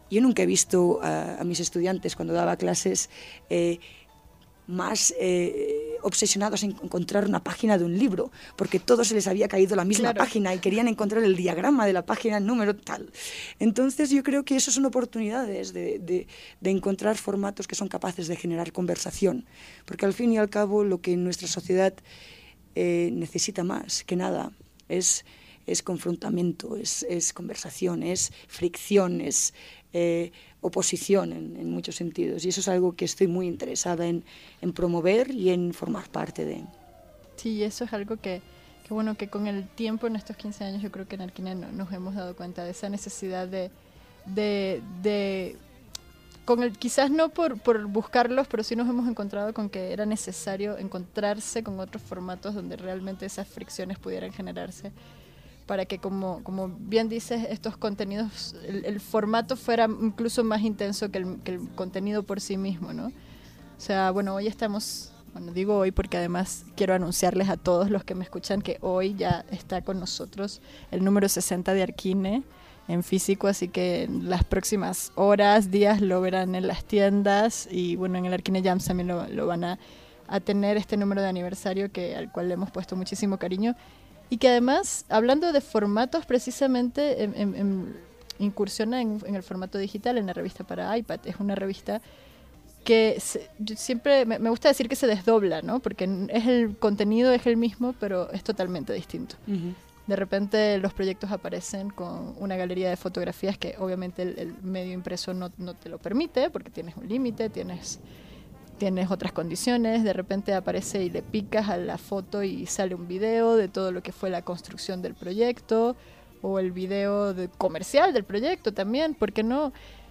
yo nunca he visto a, a mis estudiantes cuando daba clases eh, más eh, obsesionados en encontrar una página de un libro, porque todos se les había caído la misma Claro. página y querían encontrar el diagrama de la página, el número tal. Entonces yo creo que eso son oportunidades de, de, de encontrar formatos que son capaces de generar conversación, porque al fin y al cabo lo que nuestra sociedad eh, necesita más que nada es, es confrontamiento, es, es conversación, es fricción, es eh, oposición en, en muchos sentidos, y eso es algo que estoy muy interesada en, en promover y en formar parte de. Sí, eso es algo que, que bueno, que con el tiempo en estos quince años yo creo que en Arquine no- nos hemos dado cuenta de esa necesidad de, de, de con el, quizás no por, por buscarlos, pero sí nos hemos encontrado con que era necesario encontrarse con otros formatos donde realmente esas fricciones pudieran generarse, para que, como, como bien dices, estos contenidos, el, el formato fuera incluso más intenso que el, que el contenido por sí mismo, ¿no? O sea, bueno, hoy estamos, bueno, digo hoy porque además quiero anunciarles a todos los que me escuchan que hoy ya está con nosotros el número sesenta de Arquine en físico, así que en las próximas horas, días lo verán en las tiendas, y bueno, en el Arquine Jams también lo, lo van a, a tener, este número de aniversario que, al cual le hemos puesto muchísimo cariño. Y que además, hablando de formatos, precisamente em, em, em, incursiona en, en el formato digital, en la revista para iPad. Es una revista que se, yo siempre me, me gusta decir que se desdobla, ¿no? Porque n- es el contenido es el mismo, pero es totalmente distinto. Uh-huh. De repente los proyectos aparecen con una galería de fotografías que obviamente el, el medio impreso no, no te lo permite, porque tienes un límite, tienes... tienes otras condiciones, de repente aparece y le picas a la foto y sale un video de todo lo que fue la construcción del proyecto, o el video de comercial del proyecto también, ¿por qué no?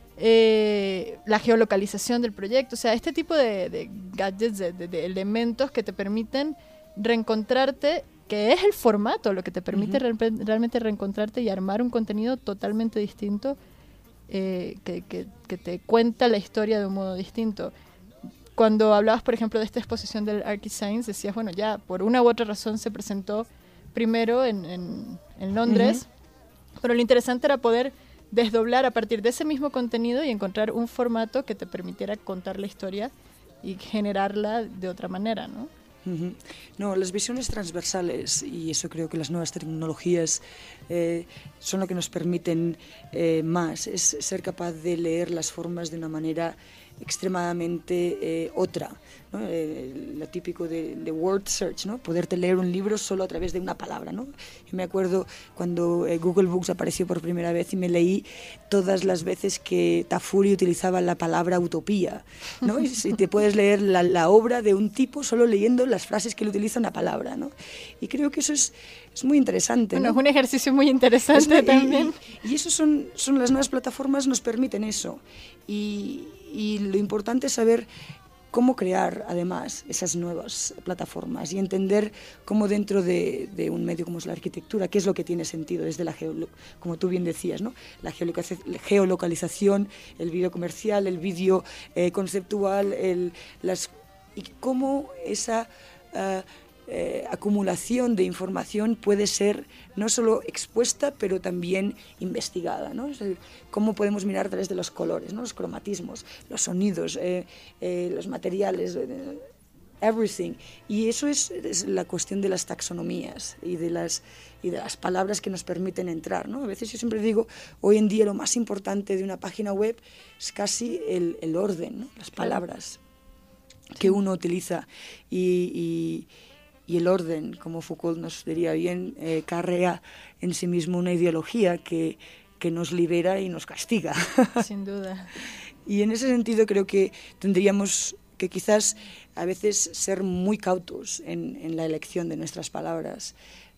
Eh, la geolocalización del proyecto, o sea, este tipo de, de gadgets, de, de, de elementos que te permiten reencontrarte, que es el formato lo que te permite Uh-huh. re- realmente reencontrarte y armar un contenido totalmente distinto, eh, que, que, que te cuenta la historia de un modo distinto. Cuando hablabas, por ejemplo, de esta exposición del ArchiScience, decías, bueno, ya por una u otra razón se presentó primero en, en, en Londres, uh-huh. pero lo interesante era poder desdoblar a partir de ese mismo contenido y encontrar un formato que te permitiera contar la historia y generarla de otra manera, ¿no? Uh-huh. No, las visiones transversales, y eso creo que las nuevas tecnologías eh, son lo que nos permiten eh, más, es ser capaz de leer las formas de una manera extremadamente eh, otra, ¿no? Eh, lo típico de, de word search, ¿no? Poderte leer un libro solo a través de una palabra, ¿no? Yo me acuerdo cuando eh, Google Books apareció por primera vez y me leí todas las veces que Tafuri utilizaba la palabra utopía, ¿no? Y si te puedes leer la, la obra de un tipo solo leyendo las frases que él utiliza una palabra, ¿no? Y creo que eso es, es muy interesante, bueno, ¿no? es un ejercicio muy interesante Es, también. Y, y, y eso son, son las nuevas plataformas, nos permiten eso. Y, y lo importante es saber cómo crear, además, esas nuevas plataformas y entender cómo dentro de, de un medio como es la arquitectura, qué es lo que tiene sentido desde la, geolo- como tú bien decías, ¿no? La geoloca- geolocalización, el vídeo comercial, el vídeo eh, conceptual, el, las, y cómo esa... Uh, Eh, acumulación de información puede ser no solo expuesta, pero también investigada, ¿no? Es decir, cómo podemos mirar a través de los colores, ¿no? Los cromatismos, los sonidos, eh, eh, los materiales, eh, everything. Y eso es, es la cuestión de las taxonomías y de las, y de las palabras que nos permiten entrar, ¿no? A veces yo siempre digo, hoy en día lo más importante de una página web es casi el, el orden, ¿no? Las palabras que uno utiliza y... y Y el orden, como Foucault nos diría bien, eh, carrea en sí mismo una ideología que, que nos libera y nos castiga. Sin duda. Y en ese sentido creo que tendríamos que quizás a veces ser muy cautos en, en la elección de nuestras palabras,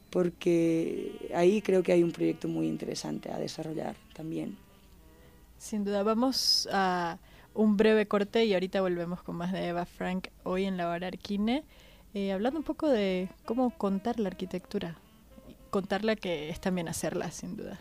porque ahí creo que hay un proyecto muy interesante a desarrollar también. Sin duda. Vamos a un breve corte y ahorita volvemos con más de Eva Frank hoy en la hora Arquine. Eh, hablando un poco de cómo contar la arquitectura, contarla que es también hacerla, sin duda.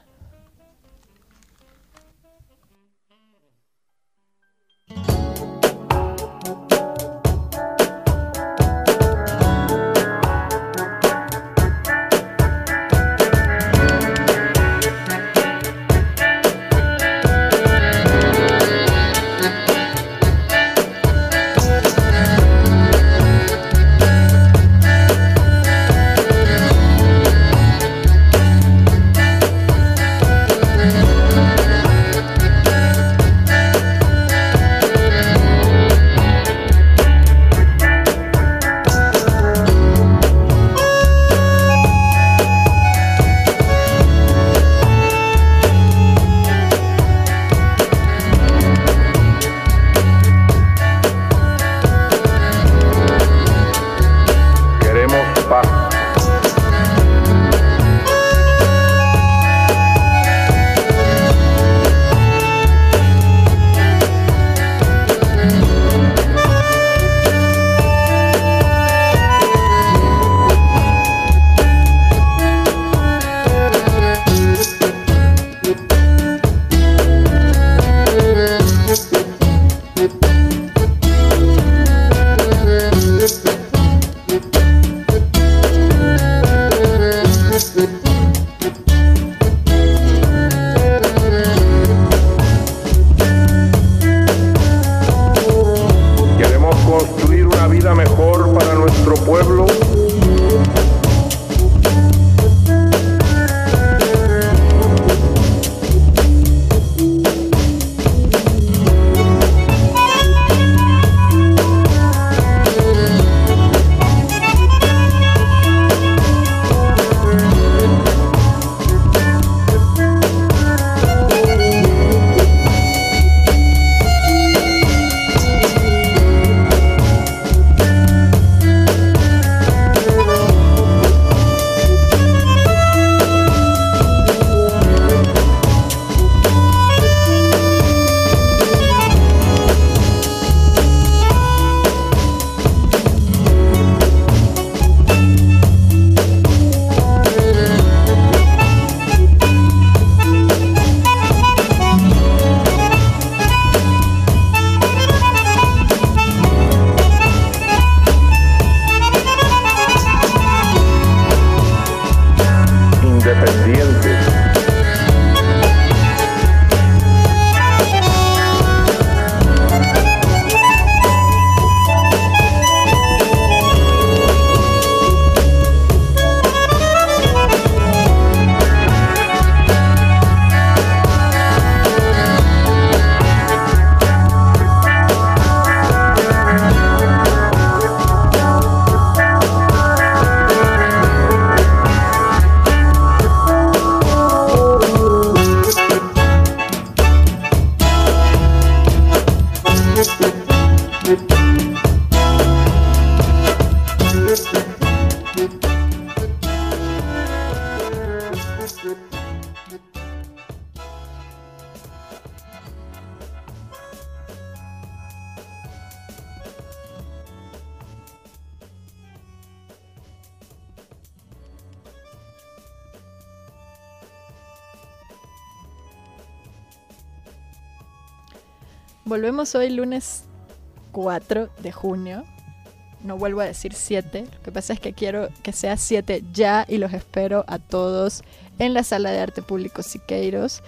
Volvemos hoy lunes cuatro de junio. No vuelvo a decir siete. Lo que pasa es que quiero que sea siete ya y los espero a todos en la Sala de Arte Público Siqueiros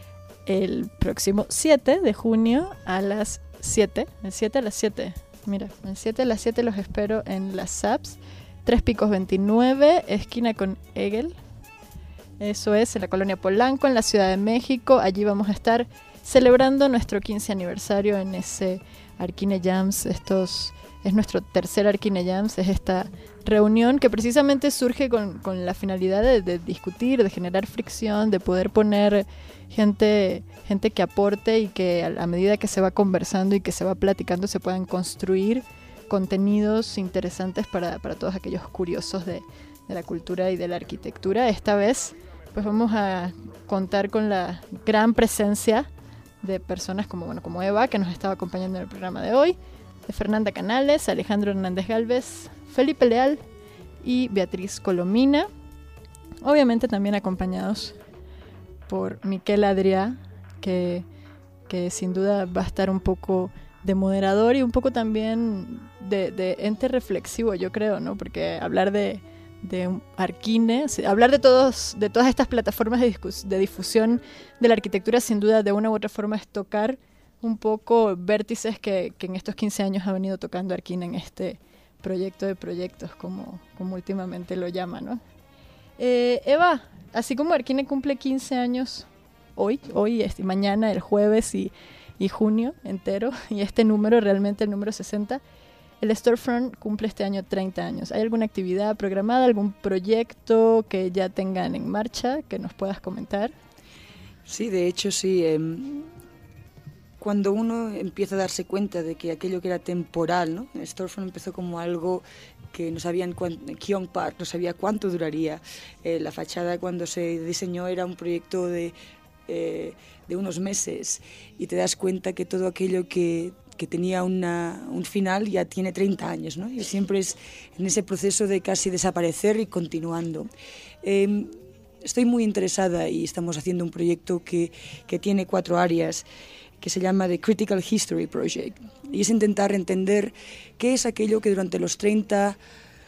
el próximo siete de junio a las siete. El siete a las siete. Mira, el siete a las siete los espero en las S A Ps. Tres Picos veintinueve, esquina con Hegel. Eso es, en la Colonia Polanco, en la Ciudad de México. Allí vamos a estar celebrando nuestro quince aniversario en ese Arquine Jams. Estos, es nuestro tercer Arquine Jams, es esta reunión que precisamente surge con, con la finalidad de, de discutir, de generar fricción, de poder poner gente, gente que aporte y que a, a medida que se va conversando y que se va platicando se puedan construir contenidos interesantes para, para todos aquellos curiosos de, de la cultura y de la arquitectura. Esta vez pues vamos a contar con la gran presencia de personas como, bueno, como Eva, que nos estaba acompañando en el programa de hoy, de Fernanda Canales, Alejandro Hernández Galvez, Felipe Leal y Beatriz Colomina, obviamente también acompañados por Miquel Adrià, que, que sin duda va a estar un poco de moderador y un poco también de, de ente reflexivo, yo creo, ¿no? Porque hablar de de un Arquine, hablar de todos de todas estas plataformas de, discus, de difusión de la arquitectura, sin duda de una u otra forma es tocar un poco vértices que, que en estos quince años ha venido tocando Arquine en este proyecto de proyectos, como, como últimamente lo llama, ¿no? Eh, Eva, así como Arquine cumple quince años hoy, hoy este, mañana, el jueves y, y junio entero, y este número, realmente el número sesenta, el Storefront cumple este año treinta años. ¿Hay alguna actividad programada, algún proyecto que ya tengan en marcha que nos puedas comentar? Sí, de hecho sí. Eh, cuando uno empieza a darse cuenta de que aquello que era temporal, ¿no? El Storefront empezó como algo que no sabían cuánto, Keong Park no sabía cuánto duraría. Eh, la fachada cuando se diseñó era un proyecto de, eh, de unos meses y te das cuenta que todo aquello que que tenía una, un final ya tiene treinta años, ¿no? Y siempre es en ese proceso de casi desaparecer y continuando. Eh, estoy muy interesada y estamos haciendo un proyecto que, que tiene cuatro áreas, que se llama The Critical History Project, y es intentar entender qué es aquello que durante los treinta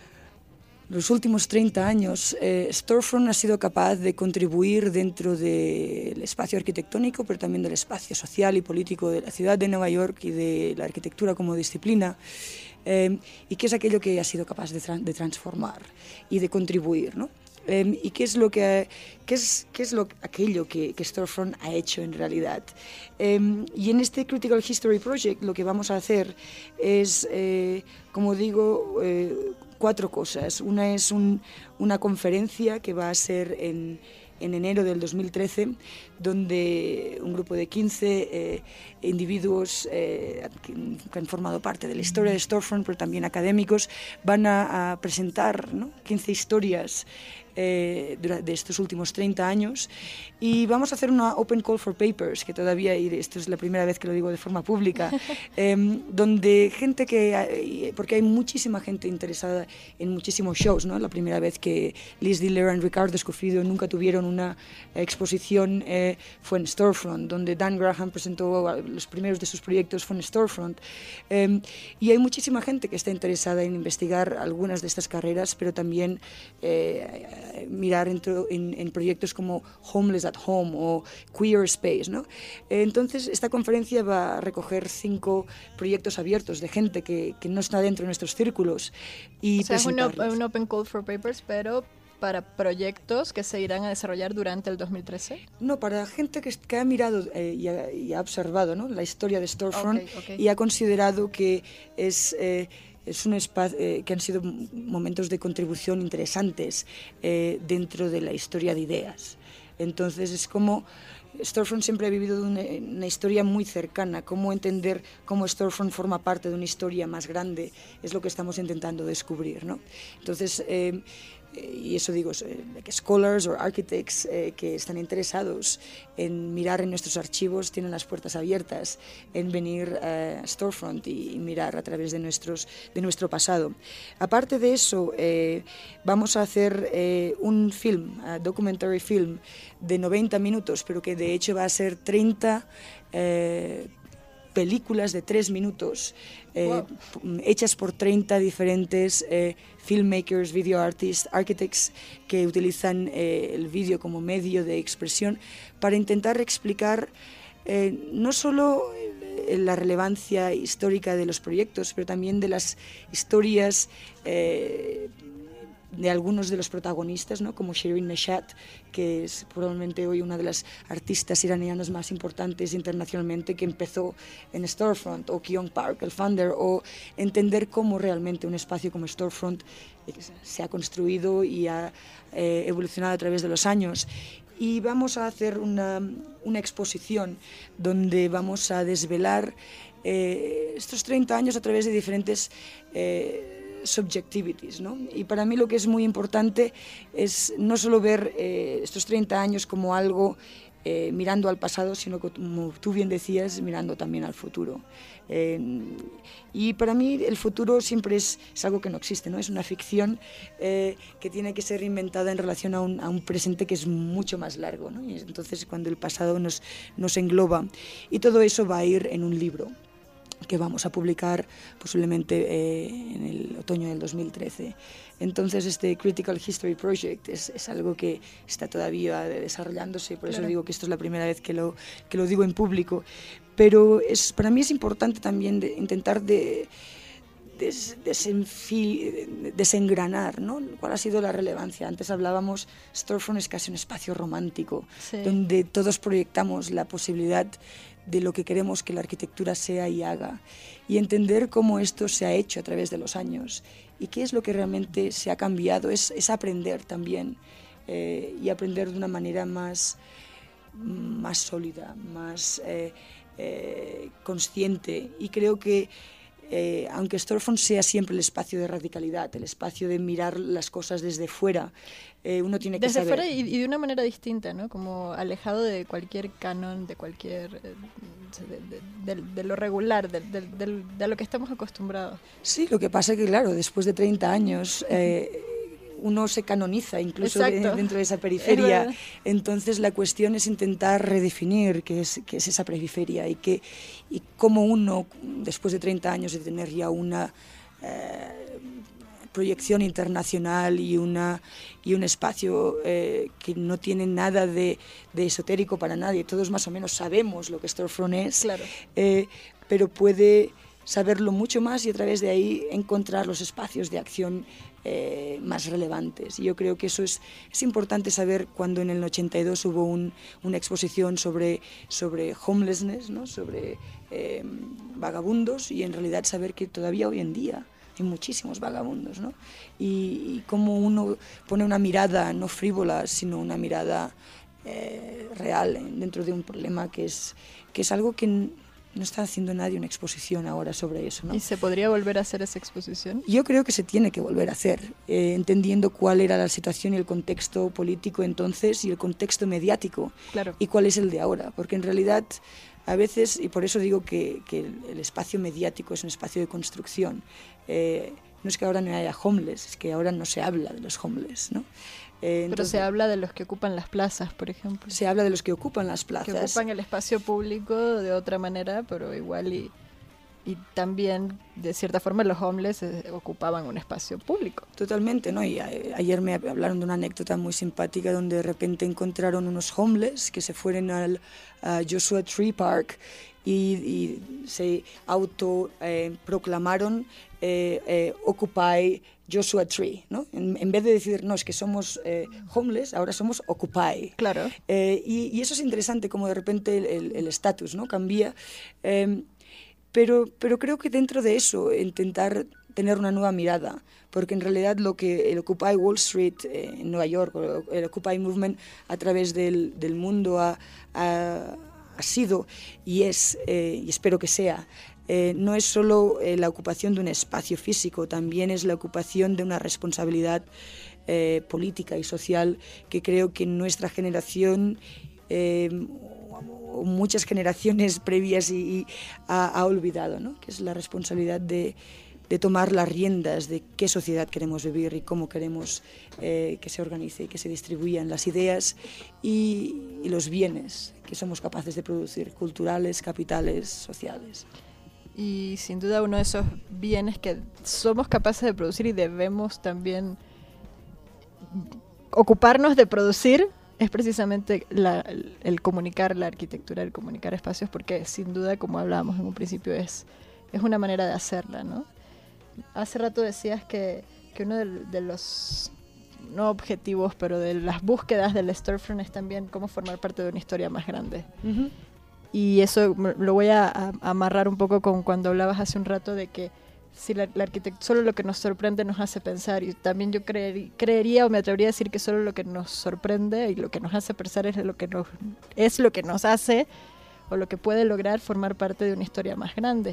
los últimos treinta años, eh, Storefront ha sido capaz de contribuir dentro del espacio arquitectónico, pero también del espacio social y político de la ciudad de Nueva York y de la arquitectura como disciplina, eh, y qué es aquello que ha sido capaz de, tra- de transformar y de contribuir, ¿no? Eh, y qué es lo que qué es qué es lo aquello que, que Storefront ha hecho en realidad. Eh, y en este Critical History Project lo que vamos a hacer es, eh, como digo, eh, cuatro cosas. Una es un, una conferencia que va a ser en, en enero del dos mil trece, donde un grupo de quince eh, individuos eh, que, que han formado parte de la historia de Storefront, pero también académicos, van a, a presentar, ¿no? quince historias eh, de estos últimos treinta años, y vamos a hacer una Open Call for Papers, que todavía, y esto es la primera vez que lo digo de forma pública, eh, donde gente que, porque hay muchísima gente interesada en muchísimos shows, ¿no? La primera vez que Liz Diller y Ricardo Escofido nunca tuvieron una exposición eh, fue en Storefront, donde Dan Graham presentó los primeros de sus proyectos fue en Storefront, eh, y hay muchísima gente que está interesada en investigar algunas de estas carreras, pero también eh, mirar en, en, en proyectos como Homeless at Home o Queer Space, ¿no? Entonces esta conferencia va a recoger cinco proyectos abiertos de gente que, que no está dentro de nuestros círculos y o sea, es un, presentarlos. un Open Call for Papers, pero para proyectos que se irán a desarrollar durante el dos mil trece. No, para gente que, que ha mirado eh, y, ha, y ha observado, ¿no? la historia de Storefront, okay, okay. y ha considerado que es eh, es un espacio eh, que han sido momentos de contribución interesantes eh, dentro de la historia de ideas. Entonces es como Storefront siempre ha vivido una, una historia muy cercana. Cómo entender cómo Storefront forma parte de una historia más grande es lo que estamos intentando descubrir, ¿no? Entonces, eh, y eso digo, like scholars o architects eh, que están interesados en mirar en nuestros archivos tienen las puertas abiertas en venir a Storefront y, y mirar a través de, nuestros, de nuestro pasado. Aparte de eso, eh, vamos a hacer eh, un film, a documentary film de noventa minutos, pero que de hecho va a ser treinta eh, películas de tres minutos eh, wow. hechas por treinta diferentes eh, filmmakers, video artists, architects que utilizan eh, el vídeo como medio de expresión para intentar explicar eh, no solo la relevancia histórica de los proyectos, pero también de las historias eh, de algunos de los protagonistas, ¿no? Como Shirin Neshat, que es probablemente hoy una de las artistas iranianas más importantes internacionalmente, que empezó en Storefront, o Kyung Park, el founder, o entender cómo realmente un espacio como Storefront se ha construido y ha eh, evolucionado a través de los años. Y vamos a hacer una, una exposición donde vamos a desvelar eh, estos treinta años a través de diferentes eh, subjectivities, ¿no? Y para mí lo que es muy importante es no solo ver eh, estos treinta años como algo eh, mirando al pasado, sino que, como tú bien decías, mirando también al futuro. Eh, y para mí el futuro siempre es, es algo que no existe, ¿no? Es una ficción eh, que tiene que ser inventada en relación a un, a un presente que es mucho más largo, ¿no? Y entonces cuando el pasado nos, nos engloba, y todo eso va a ir en un libro que vamos a publicar posiblemente eh, en el otoño del dos mil trece. Entonces este Critical History Project es, es algo que está todavía desarrollándose, por eso claro. digo que esto es la primera vez que lo, que lo digo en público, pero es, para mí es importante también de, intentar de, des, desenfi, desengranar, ¿no? ¿Cuál ha sido la relevancia? Antes hablábamos, Storefront es casi un espacio romántico, sí. donde todos proyectamos la posibilidad de lo que queremos que la arquitectura sea y haga, y entender cómo esto se ha hecho a través de los años y qué es lo que realmente se ha cambiado, es, es aprender también eh, y aprender de una manera más, más sólida, más eh, eh, consciente, y creo que Eh, aunque Storefront sea siempre el espacio de radicalidad, el espacio de mirar las cosas desde fuera, eh, uno tiene que desde saber... fuera y, y de una manera distinta, ¿no? Como alejado de cualquier canon, de cualquier... Eh, de, de, de lo regular, de, de, de, de lo que estamos acostumbrados. Sí, lo que pasa es que, claro, después de treinta años... Eh, uno se canoniza incluso de, dentro de esa periferia. Entonces la cuestión es intentar redefinir qué es, qué es esa periferia y, qué, y cómo uno, después de treinta años de tener ya una eh, proyección internacional y, una, y un espacio eh, que no tiene nada de, de esotérico para nadie, todos más o menos sabemos lo que Storefront es, claro. eh, pero puede saberlo mucho más y a través de ahí encontrar los espacios de acción Eh, más relevantes. Y yo creo que eso es, es importante saber cuando en el ochenta y dos hubo un, una exposición sobre, sobre homelessness, ¿no? sobre eh, vagabundos, y en realidad saber que todavía hoy en día hay muchísimos vagabundos, ¿no? Y, y cómo uno pone una mirada no frívola, sino una mirada eh, real dentro de un problema que es, que es algo que no está haciendo nadie una exposición ahora sobre eso, ¿no? ¿Y se podría volver a hacer esa exposición? Yo creo que se tiene que volver a hacer, eh, entendiendo cuál era la situación y el contexto político entonces y el contexto mediático, claro. y cuál es el de ahora, porque en realidad a veces, y por eso digo que, que el espacio mediático es un espacio de construcción, eh, no es que ahora no haya homeless, es que ahora no se habla de los homeless, ¿no? Eh, Pero se habla de los que ocupan las plazas, por ejemplo. Se habla de los que ocupan las plazas. Que ocupan el espacio público de otra manera, pero igual y, y también, de cierta forma, los homeless eh, ocupaban un espacio público. Totalmente, ¿no? Y a, ayer me hablaron de una anécdota muy simpática donde de repente encontraron unos homeless que se fueron al a Joshua Tree Park y, y se autoproclamaron eh, eh, Occupy Joshua Tree, ¿no? En, en vez de decir, no, es que somos eh, homeless, ahora somos Occupy. Claro. Eh, y, y eso es interesante, como de repente el estatus, ¿no? Cambia. Eh, pero, pero creo que dentro de eso intentar tener una nueva mirada, porque en realidad lo que el Occupy Wall Street eh, en Nueva York, o el Occupy Movement a través del, del mundo ha, ha, ha sido y es, eh, y espero que sea, eh, no es solo eh, la ocupación de un espacio físico, también es la ocupación de una responsabilidad eh, política y social que creo que nuestra generación eh, o muchas generaciones previas y, y ha, ha olvidado, ¿no? Que es la responsabilidad de, de tomar las riendas de qué sociedad queremos vivir y cómo queremos eh, que se organice y que se distribuyan las ideas y, y los bienes que somos capaces de producir, culturales, capitales, sociales. Y sin duda uno de esos bienes que somos capaces de producir y debemos también ocuparnos de producir es precisamente la, el comunicar la arquitectura, el comunicar espacios, porque sin duda, como hablábamos en un principio, es, es una manera de hacerla, ¿no? Hace rato decías que, que uno de, de los, no objetivos, pero de las búsquedas del Storefront es también cómo formar parte de una historia más grande. Uh-huh. Y eso lo voy a, a amarrar un poco con cuando hablabas hace un rato de que si la, la arquitectura, solo lo que nos sorprende nos hace pensar, y también yo creer, creería o me atrevería a decir que solo lo que nos sorprende y lo que nos hace pensar es lo que nos, es lo que nos hace o lo que puede lograr formar parte de una historia más grande.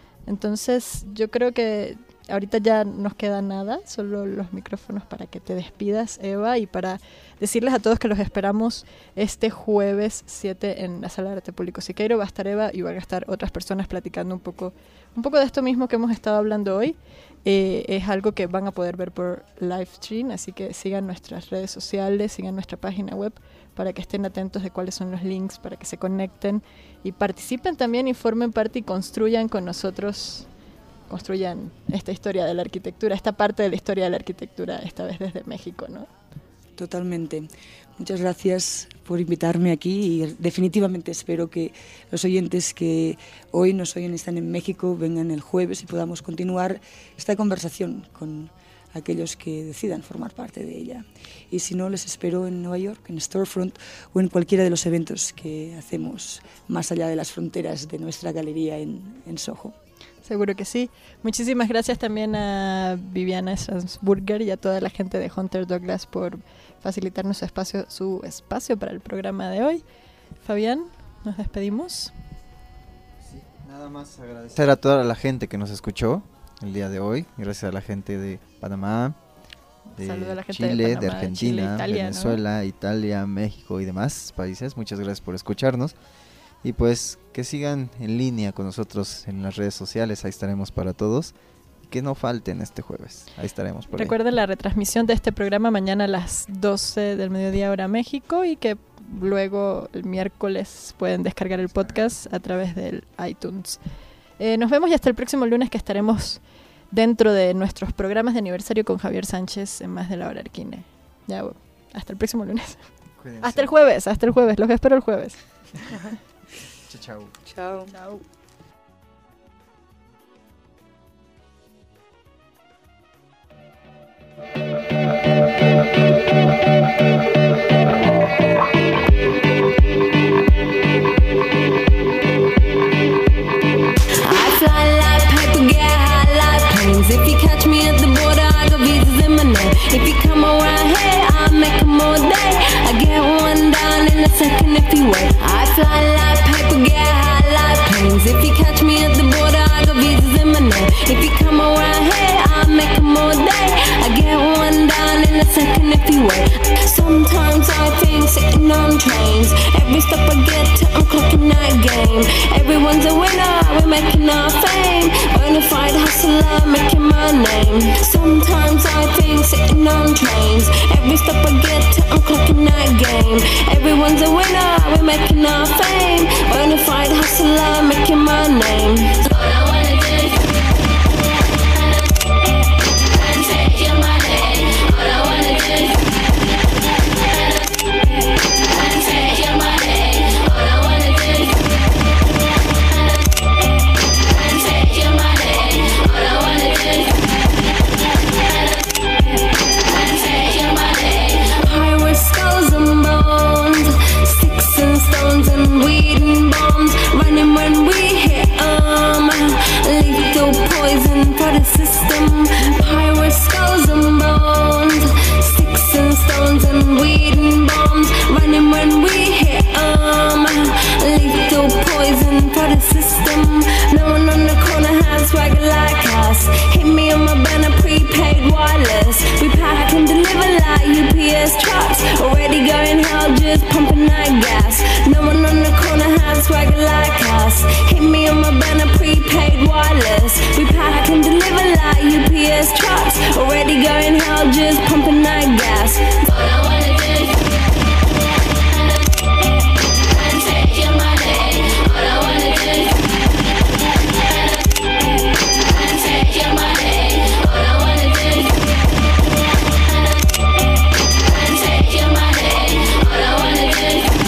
Entonces yo creo que ahorita ya nos queda nada, solo los micrófonos para que te despidas, Eva, y para decirles a todos que los esperamos este jueves siete en la Sala de Arte Público Siqueiro. Va a estar Eva y van a estar otras personas platicando un poco, un poco de esto mismo que hemos estado hablando hoy. Eh, es algo que van a poder ver por live stream, así que sigan nuestras redes sociales, sigan nuestra página web para que estén atentos de cuáles son los links, para que se conecten y participen también y formen parte y construyan con nosotros, construyan esta historia de la arquitectura, esta parte de la historia de la arquitectura, esta vez desde México, ¿no? Totalmente. Muchas gracias por invitarme aquí y definitivamente espero que los oyentes que hoy nos oyen están en México vengan el jueves y podamos continuar esta conversación con aquellos que decidan formar parte de ella. Y si no, les espero en Nueva York, en Storefront o en cualquiera de los eventos que hacemos más allá de las fronteras de nuestra galería en, en Soho. Seguro que sí. Muchísimas gracias también a Viviana Sandsburger y a toda la gente de Hunter Douglas por facilitarnos su espacio, su espacio para el programa de hoy. Fabián, ¿nos despedimos? Sí, nada más agradecer a toda la gente que nos escuchó el día de hoy. Gracias a la gente de Panamá, de a la gente Chile, de, Panamá, de Argentina, Chile, Italia, Venezuela, ¿no? Italia, México y demás países. Muchas gracias por escucharnos. Y pues que sigan en línea con nosotros en las redes sociales, ahí estaremos para todos. Que no falten este jueves, ahí estaremos por Recuerden ahí. La retransmisión de este programa mañana a las doce del mediodía hora México y que luego el miércoles pueden descargar el podcast a través del iTunes. Eh, nos vemos y hasta el próximo lunes que estaremos dentro de nuestros programas de aniversario con Javier Sánchez en Más de la Hora Arquine. Ya, hasta el próximo lunes. Cuídense. Hasta el jueves, hasta el jueves, los espero el jueves. Chao. Chao. Chao. If you catch me at the border, I got visas in my name. If you come around here, I'll make them all day. I get one down in a second if you wait. I fly like paper, get high like planes. If you catch me at the border, I got visas in my name. If you come around here, I'll make them all day. I get one down in a second if you wait. Sometimes I think sitting on trains. Every step I get to, I'm clocking that game. Everyone's a winner, we're making our fame. Bonafide hustler, making my name. Sometimes I think sitting on trains. Every step I get to, I'm clocking that game. Everyone's a winner, we're making our fame. Bonafide hustler, making my name. All I wanna do is take your money. All I wanna do is take your money. All I wanna do is take your money. All I wanna do is take your money. Pirate skulls and bones, sticks and stones and weed and bombs, running when we hit 'em. system. No one on the corner has swagger like us. Hit me on my banner, prepaid wireless. We pack and deliver like U P S trucks. Already going hell, just pumping that gas. No one on the corner has swagger like us. Hit me on my banner, prepaid wireless. We pack and deliver like U P S trucks. Already going hell, just pumping that gas. All I wanna do and take your money. All I wanna do and take your money. All I wanna do and take your money. All I wanna do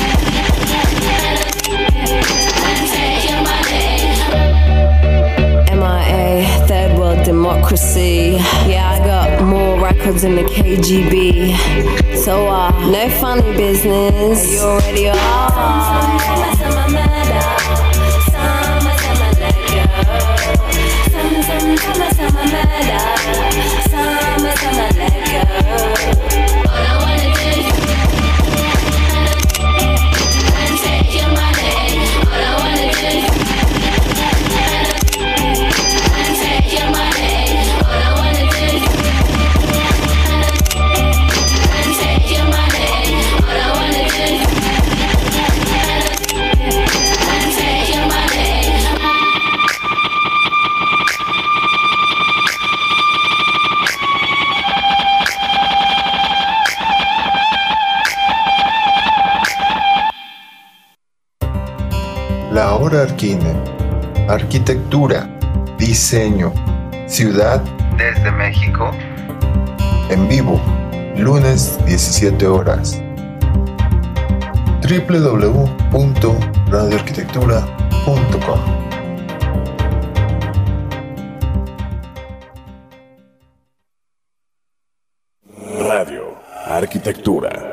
and take your money. M I A, third world democracy. Yeah, I got more records than the K G B. So, uh, no funny business. You already are. Some, some, some, murder. Some, some, let go. Some, some, some, some, murder. Some, some, let go. All I wanna do and take your money. All I wanna do and take your money. All I wanna do and take your money. All I wanna do and take your money. La Hora Arquine. Arquitectura, diseño, ciudad desde México. En vivo, lunes diecisiete horas. doble u doble u doble u punto radio arquitectura punto com. Radio Arquitectura.